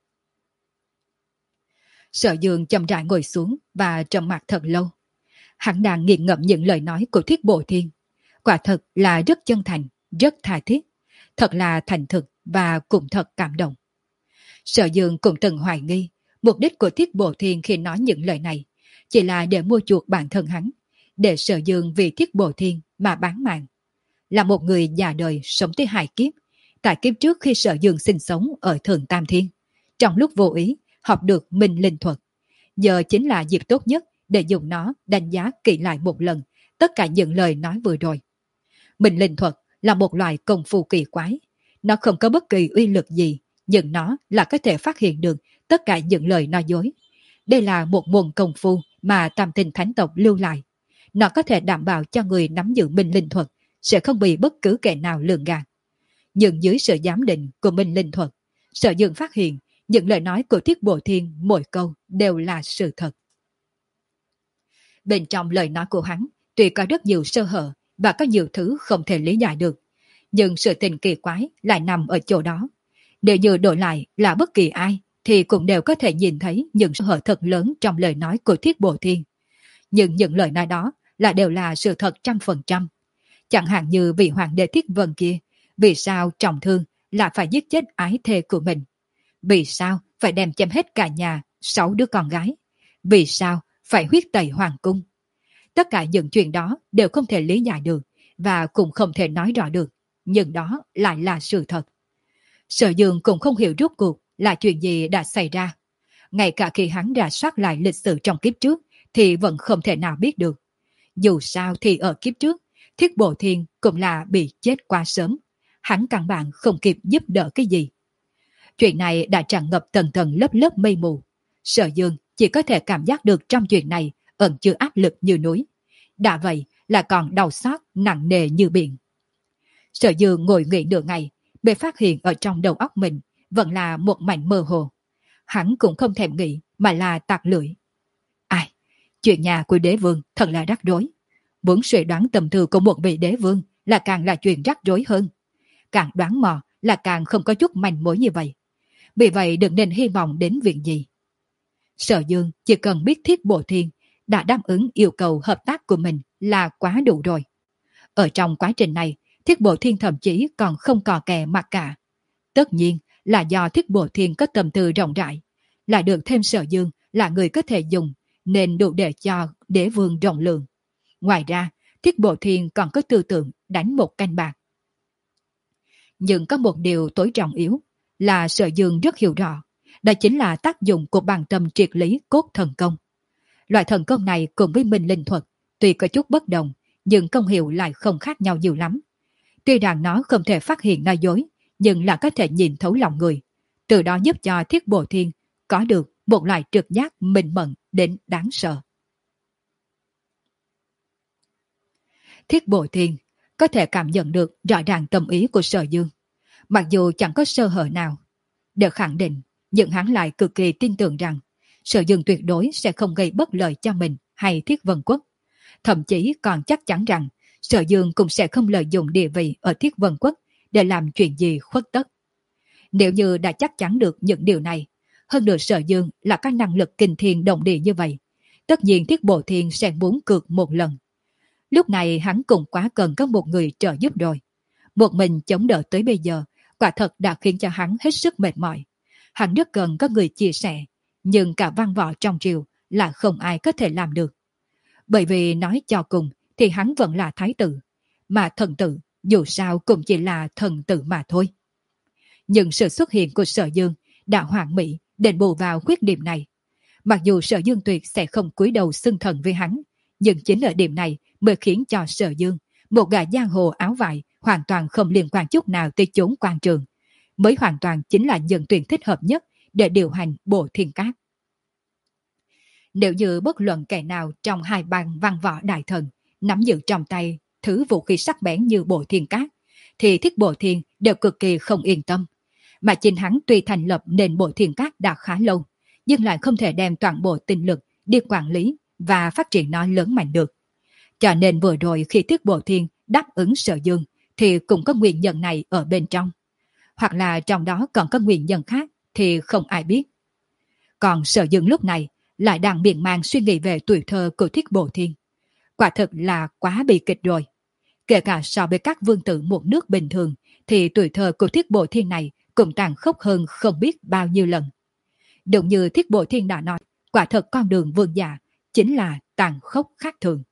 Sở Dương chậm rãi ngồi xuống và trầm mặc thật lâu. Hắn đang nghiền ngẫm những lời nói của Thiết Bộ Thiên. Quả thật là rất chân thành, rất tha thiết, thật là thành thực và cũng thật cảm động. Sở Dương cũng từng hoài nghi mục đích của Thiết Bộ Thiên khi nói những lời này chỉ là để mua chuộc bản thân hắn, để Sở Dương vì Thiết Bộ Thiên mà bán mạng. Là một người già đời sống tới hai kiếp, tại kiếp trước khi Sở Dương sinh sống ở Thượng Tam Thiên, trong lúc vô ý học được Minh Linh Thuật, giờ chính là dịp tốt nhất để dùng nó đánh giá kỹ lại một lần tất cả những lời nói vừa rồi. Minh Linh Thuật là một loại công phu kỳ quái, nó không có bất kỳ uy lực gì, nhưng nó là có thể phát hiện được tất cả những lời nói dối. Đây là một môn công phu mà Tam Tinh Thánh tộc lưu lại. Nó có thể đảm bảo cho người nắm giữ Minh Linh Thuật sẽ không bị bất cứ kẻ nào lường gạt. Nhưng dưới sự giám định của Minh Linh Thuật, Sở Dương phát hiện những lời nói của Thiết Bộ Thiên mỗi câu đều là sự thật. Bên trong lời nói của hắn tuy có rất nhiều sơ hở và có nhiều thứ không thể lý giải được, nhưng sự tình kỳ quái lại nằm ở chỗ đó. Nếu như đổi lại là bất kỳ ai thì cũng đều có thể nhìn thấy những sơ hở thật lớn trong lời nói của Thiết Bộ Thiên. Nhưng những lời nói đó là đều là sự thật trăm phần trăm. Chẳng hạn như vị hoàng đế Thiết Vân kia, vì sao trọng thương là phải giết chết ái thê của mình? Vì sao phải đem chém hết cả nhà, sáu đứa con gái? Vì sao phải huyết tẩy hoàng cung? Tất cả những chuyện đó đều không thể lý giải được và cũng không thể nói rõ được, nhưng đó lại là sự thật. Sở Dương cũng không hiểu rốt cuộc là chuyện gì đã xảy ra. Ngay cả khi hắn rà soát lại lịch sử trong kiếp trước thì vẫn không thể nào biết được. Dù sao thì ở kiếp trước, Thiết Bộ Thiên cũng là bị chết quá sớm. Hắn căn bản không kịp giúp đỡ cái gì. Chuyện này đã tràn ngập tầng tầng lớp lớp mây mù. Sở Dương chỉ có thể cảm giác được trong chuyện này ẩn chứa áp lực như núi. Đã vậy là còn đau xót nặng nề như biển. Sở Dương ngồi nghĩ nửa ngày, bề phát hiện ở trong đầu óc mình vẫn là một mảnh mơ hồ. Hắn cũng không thèm nghĩ mà là tạc lưỡi. Ai, chuyện nhà của đế vương thật là rắc rối. Muốn suy đoán tầm thư của một vị đế vương là càng là chuyện rắc rối hơn. Càng đoán mò là càng không có chút manh mối như vậy. Vì vậy đừng nên hy vọng đến việc gì. Sở Dương chỉ cần biết Thiết Bộ Thiên đã đáp ứng yêu cầu hợp tác của mình là quá đủ rồi. Ở trong quá trình này, Thiết Bộ Thiên thậm chí còn không cò kè mặc cả. Tất nhiên là do Thiết Bộ Thiên có tâm tư rộng rãi, là được thêm Sở Dương là người có thể dùng, nên đủ để cho đế vương rộng lượng. Ngoài ra, Thiết Bộ Thiên còn có tư tưởng đánh một canh bạc. Nhưng có một điều tối trọng yếu là Sở Dương rất hiểu rõ, Đó chính là tác dụng của bằng tâm triệt lý cốt thần công. Loại thần công này cùng với minh linh thuật, tuy có chút bất đồng, nhưng công hiệu lại không khác nhau nhiều lắm. Tuy rằng nó không thể phát hiện nói dối, nhưng là có thể nhìn thấu lòng người. Từ đó giúp cho Thiết Bồ Thiên có được một loại trực giác minh mẫn đến đáng sợ. Thiết Bồ Thiên có thể cảm nhận được rõ ràng tâm ý của Sở Dương. Mặc dù chẳng có sơ hở nào, để khẳng định, nhưng hắn lại cực kỳ tin tưởng rằng Sở Dương tuyệt đối sẽ không gây bất lợi cho mình hay Thiết Vân Quốc. Thậm chí còn chắc chắn rằng Sở Dương cũng sẽ không lợi dụng địa vị ở Thiết Vân Quốc để làm chuyện gì khuất tất. Nếu như đã chắc chắn được những điều này, hơn nữa Sở Dương là có năng lực kinh thiên động địa như vậy, tất nhiên Thiết Bồ Thiên sẽ muốn cược một lần. Lúc này hắn cũng quá cần có một người trợ giúp rồi. Một mình chống đỡ tới bây giờ, quả thật đã khiến cho hắn hết sức mệt mỏi. Hắn rất cần có người chia sẻ, nhưng cả văn võ trong triều là không ai có thể làm được. Bởi vì nói cho cùng thì hắn vẫn là thái tử, mà thần tử dù sao cũng chỉ là thần tử mà thôi. Nhưng sự xuất hiện của Sở Dương đã hoàn mỹ đền bù vào khuyết điểm này. Mặc dù Sở Dương tuyệt sẽ không cúi đầu xưng thần với hắn, nhưng chính ở điểm này mới khiến cho Sở Dương, một gã giang hồ áo vải hoàn toàn không liên quan chút nào tới chốn quan trường, mới hoàn toàn chính là nhân tuyển thích hợp nhất để điều hành Bộ Thiên Cát. Nếu như bất luận kẻ nào trong hai bang văn võ đại thần nắm giữ trong tay thứ vũ khí sắc bén như Bộ Thiên Cát, thì Thiết Bộ Thiên đều cực kỳ không yên tâm. Mà chính hắn tuy thành lập nên Bộ Thiên Cát đã khá lâu, nhưng lại không thể đem toàn bộ tinh lực đi quản lý và phát triển nó lớn mạnh được. Cho nên vừa rồi khi Thiết Bộ Thiên đáp ứng Sở Dương thì cũng có nguyên nhân này ở bên trong. Hoặc là trong đó còn có nguyên nhân khác thì không ai biết. Còn Sở Dương lúc này lại đang miên man suy nghĩ về tuổi thơ của Thiết Bộ Thiên. Quả thực là quá bi kịch rồi. Kể cả so với các vương tử một nước bình thường thì tuổi thơ của Thiết Bộ Thiên này cũng tàn khốc hơn không biết bao nhiêu lần. Đúng như Thiết Bộ Thiên đã nói, quả thật con đường vương giả chính là tàn khốc khác thường.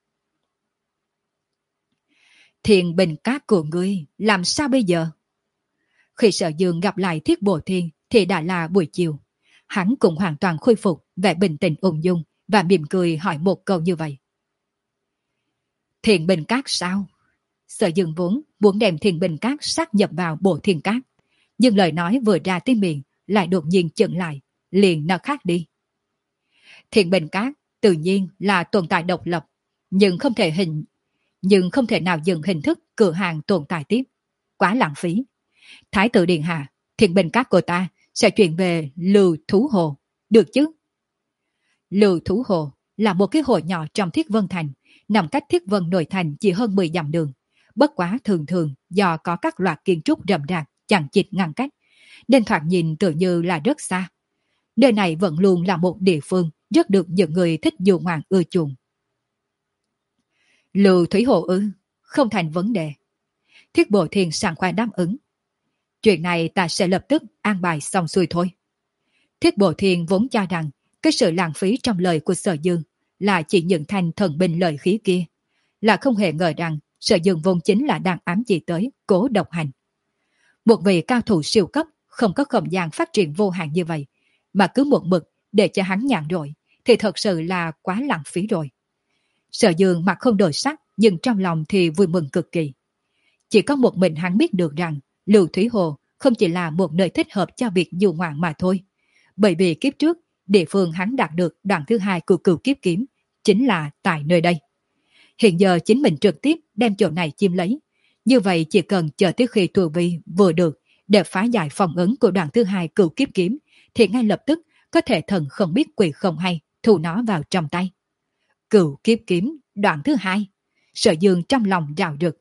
Thiên bình cát của ngươi làm sao bây giờ? Khi Sở Dương gặp lại Thiết Bộ Thiên thì đã là buổi chiều. Hắn cũng hoàn toàn khôi phục vẻ bình tĩnh ung dung và mỉm cười hỏi một câu như vậy. Thiền bình cát sao? Sở Dương vốn muốn đem Thiền bình cát sát nhập vào Bộ Thiên Cát, nhưng lời nói vừa ra tới miệng lại đột nhiên chững lại, liền nó khác đi. Thiền bình cát tự nhiên là tồn tại độc lập, nhưng không thể hình nhưng không thể nào dừng hình thức cửa hàng tồn tại tiếp. Quá lãng phí. Thái tử điện hạ, Thiền bình cát của ta sẽ chuyển về Lưu Thú Hồ, được chứ? Lưu Thú Hồ là một cái hồ nhỏ trong Thiết Vân Thành, nằm cách Thiết Vân nội thành chỉ hơn mười dặm đường. Bất quá thường thường do có các loạt kiến trúc rậm rạp chằng chịt ngăn cách, nên thoạt nhìn tự như là rất xa. Nơi này vẫn luôn là một địa phương rất được những người thích du ngoạn ưa chuộng. Lưu Thủy Hồ ư? Không thành vấn đề. Thiết Bộ Thiên sảng khoái đáp ứng. Chuyện này ta sẽ lập tức an bài xong xuôi thôi. Thiết Bộ Thiên vốn cho rằng cái sự lãng phí trong lời của Sở Dương là chỉ những thành thần binh lợi khí kia, là không hề ngờ rằng Sở Dương vốn chính là đang ám chỉ tới Cố Độc Hành. Một vị cao thủ siêu cấp không có không gian phát triển vô hạn như vậy, mà cứ một mực để cho hắn nhàn rỗi thì thật sự là quá lãng phí rồi. Sở Dương mặt không đổi sắc, nhưng trong lòng thì vui mừng cực kỳ. Chỉ có một mình hắn biết được rằng Lưu Thủy Hồ không chỉ là một nơi thích hợp cho việc du ngoạn mà thôi. Bởi vì kiếp trước, địa phương hắn đạt được đoạn thứ hai của Cửu Kiếp Kiếm chính là tại nơi đây. Hiện giờ chính mình trực tiếp đem chỗ này chiếm lấy. Như vậy chỉ cần chờ tới khi tu vi vừa được để phá giải phòng ấn của đoạn thứ hai Cửu Kiếp Kiếm thì ngay lập tức có thể thần không biết quỷ không hay thu nó vào trong tay. Cửu Kiếp Kiếm đoạn thứ hai. Sở Dương trong lòng rào rực.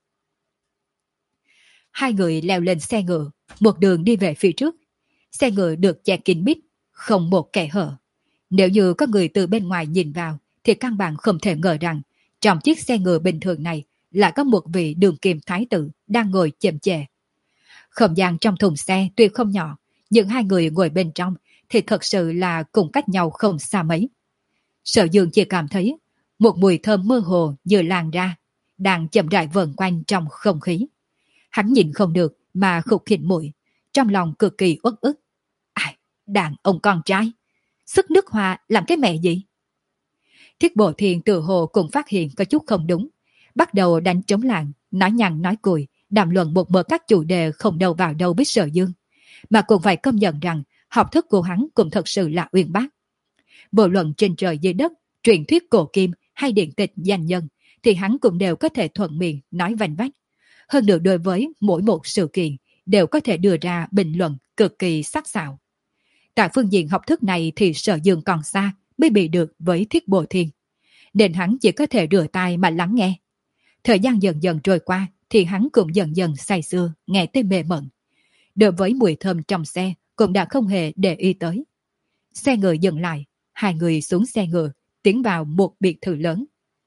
Hai người leo lên xe ngựa, một đường đi về phía trước. Xe ngựa được che kín mít, không một kẻ hở. Nếu như có người từ bên ngoài nhìn vào thì căn bản không thể ngờ rằng trong chiếc xe ngựa bình thường này lại có một vị đường kim thái tử đang ngồi chèm chè. Không gian trong thùng xe tuy không nhỏ, nhưng hai người ngồi bên trong thì thật sự là cùng cách nhau không xa mấy. Sở Dương chỉ cảm thấy một mùi thơm mơ hồ như lan ra, đang chậm rãi vần quanh trong không khí. Hắn nhìn không được mà khục khịt mũi, trong lòng cực kỳ uất ức. Ai, đàn ông con trai. Sức nước hoa làm cái mẹ gì? Thiết Bộ Thiên tự hồ cũng phát hiện có chút không đúng. Bắt đầu đánh trống làng, nói nhằn nói cười, đàm luận một mớ các chủ đề không đầu vào đâu với Sở Dương. Mà cũng phải công nhận rằng học thức của hắn cũng thật sự là uyên bác. Vô luận trên trời dưới đất, truyền thuyết cổ kim hay điện tịch danh nhân, thì hắn cũng đều có thể thuận miệng nói vanh vách. Hơn nữa đối với mỗi một sự kiện, đều có thể đưa ra bình luận cực kỳ sắc sảo. Tại phương diện học thức này thì Sở Dương còn xa mới bị được với Thiết Bộ Thiên, nên hắn chỉ có thể rửa tai mà lắng nghe. Thời gian dần dần trôi qua thì hắn cũng dần dần say sưa nghe tới mê mẩn. Đối với mùi thơm trong xe cũng đã không hề để ý tới. Xe ngựa dừng lại, hai người xuống xe ngựa, tiến vào một biệt thự lớn.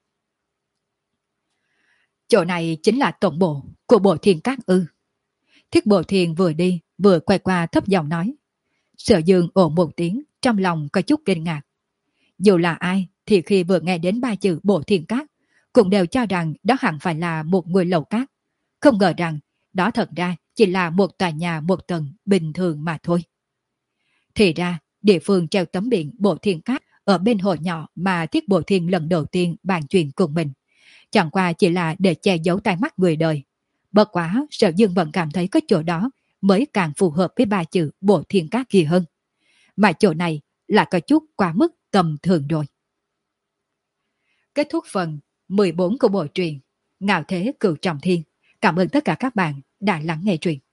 Chỗ này chính là tổng bộ của Bộ Thiên Các ư? Thiết Bộ Thiên vừa đi vừa quay qua thấp giọng nói. Sở Dương ồ một tiếng, trong lòng có chút kinh ngạc. Dù là ai thì khi vừa nghe đến ba chữ Bộ Thiên Các cũng đều cho rằng đó hẳn phải là một ngôi lầu cát. Không ngờ rằng đó thật ra chỉ là một tòa nhà một tầng bình thường mà thôi. Thì ra địa phương treo tấm biển Bộ Thiên Các ở bên hồ nhỏ mà Thiết Bộ Thiên lần đầu tiên bàn chuyện cùng mình, chẳng qua chỉ là để che giấu tai mắt người đời. Bất quá Sở Dương vẫn cảm thấy có chỗ đó mới càng phù hợp với ba chữ Bộ Thiên Các kia hơn. Mà chỗ này là có chút quá mức tầm thường rồi. Kết thúc phần mười bốn của bộ truyện Ngạo Thế Cửu Trọng Thiên. Cảm ơn tất cả các bạn đã lắng nghe truyện.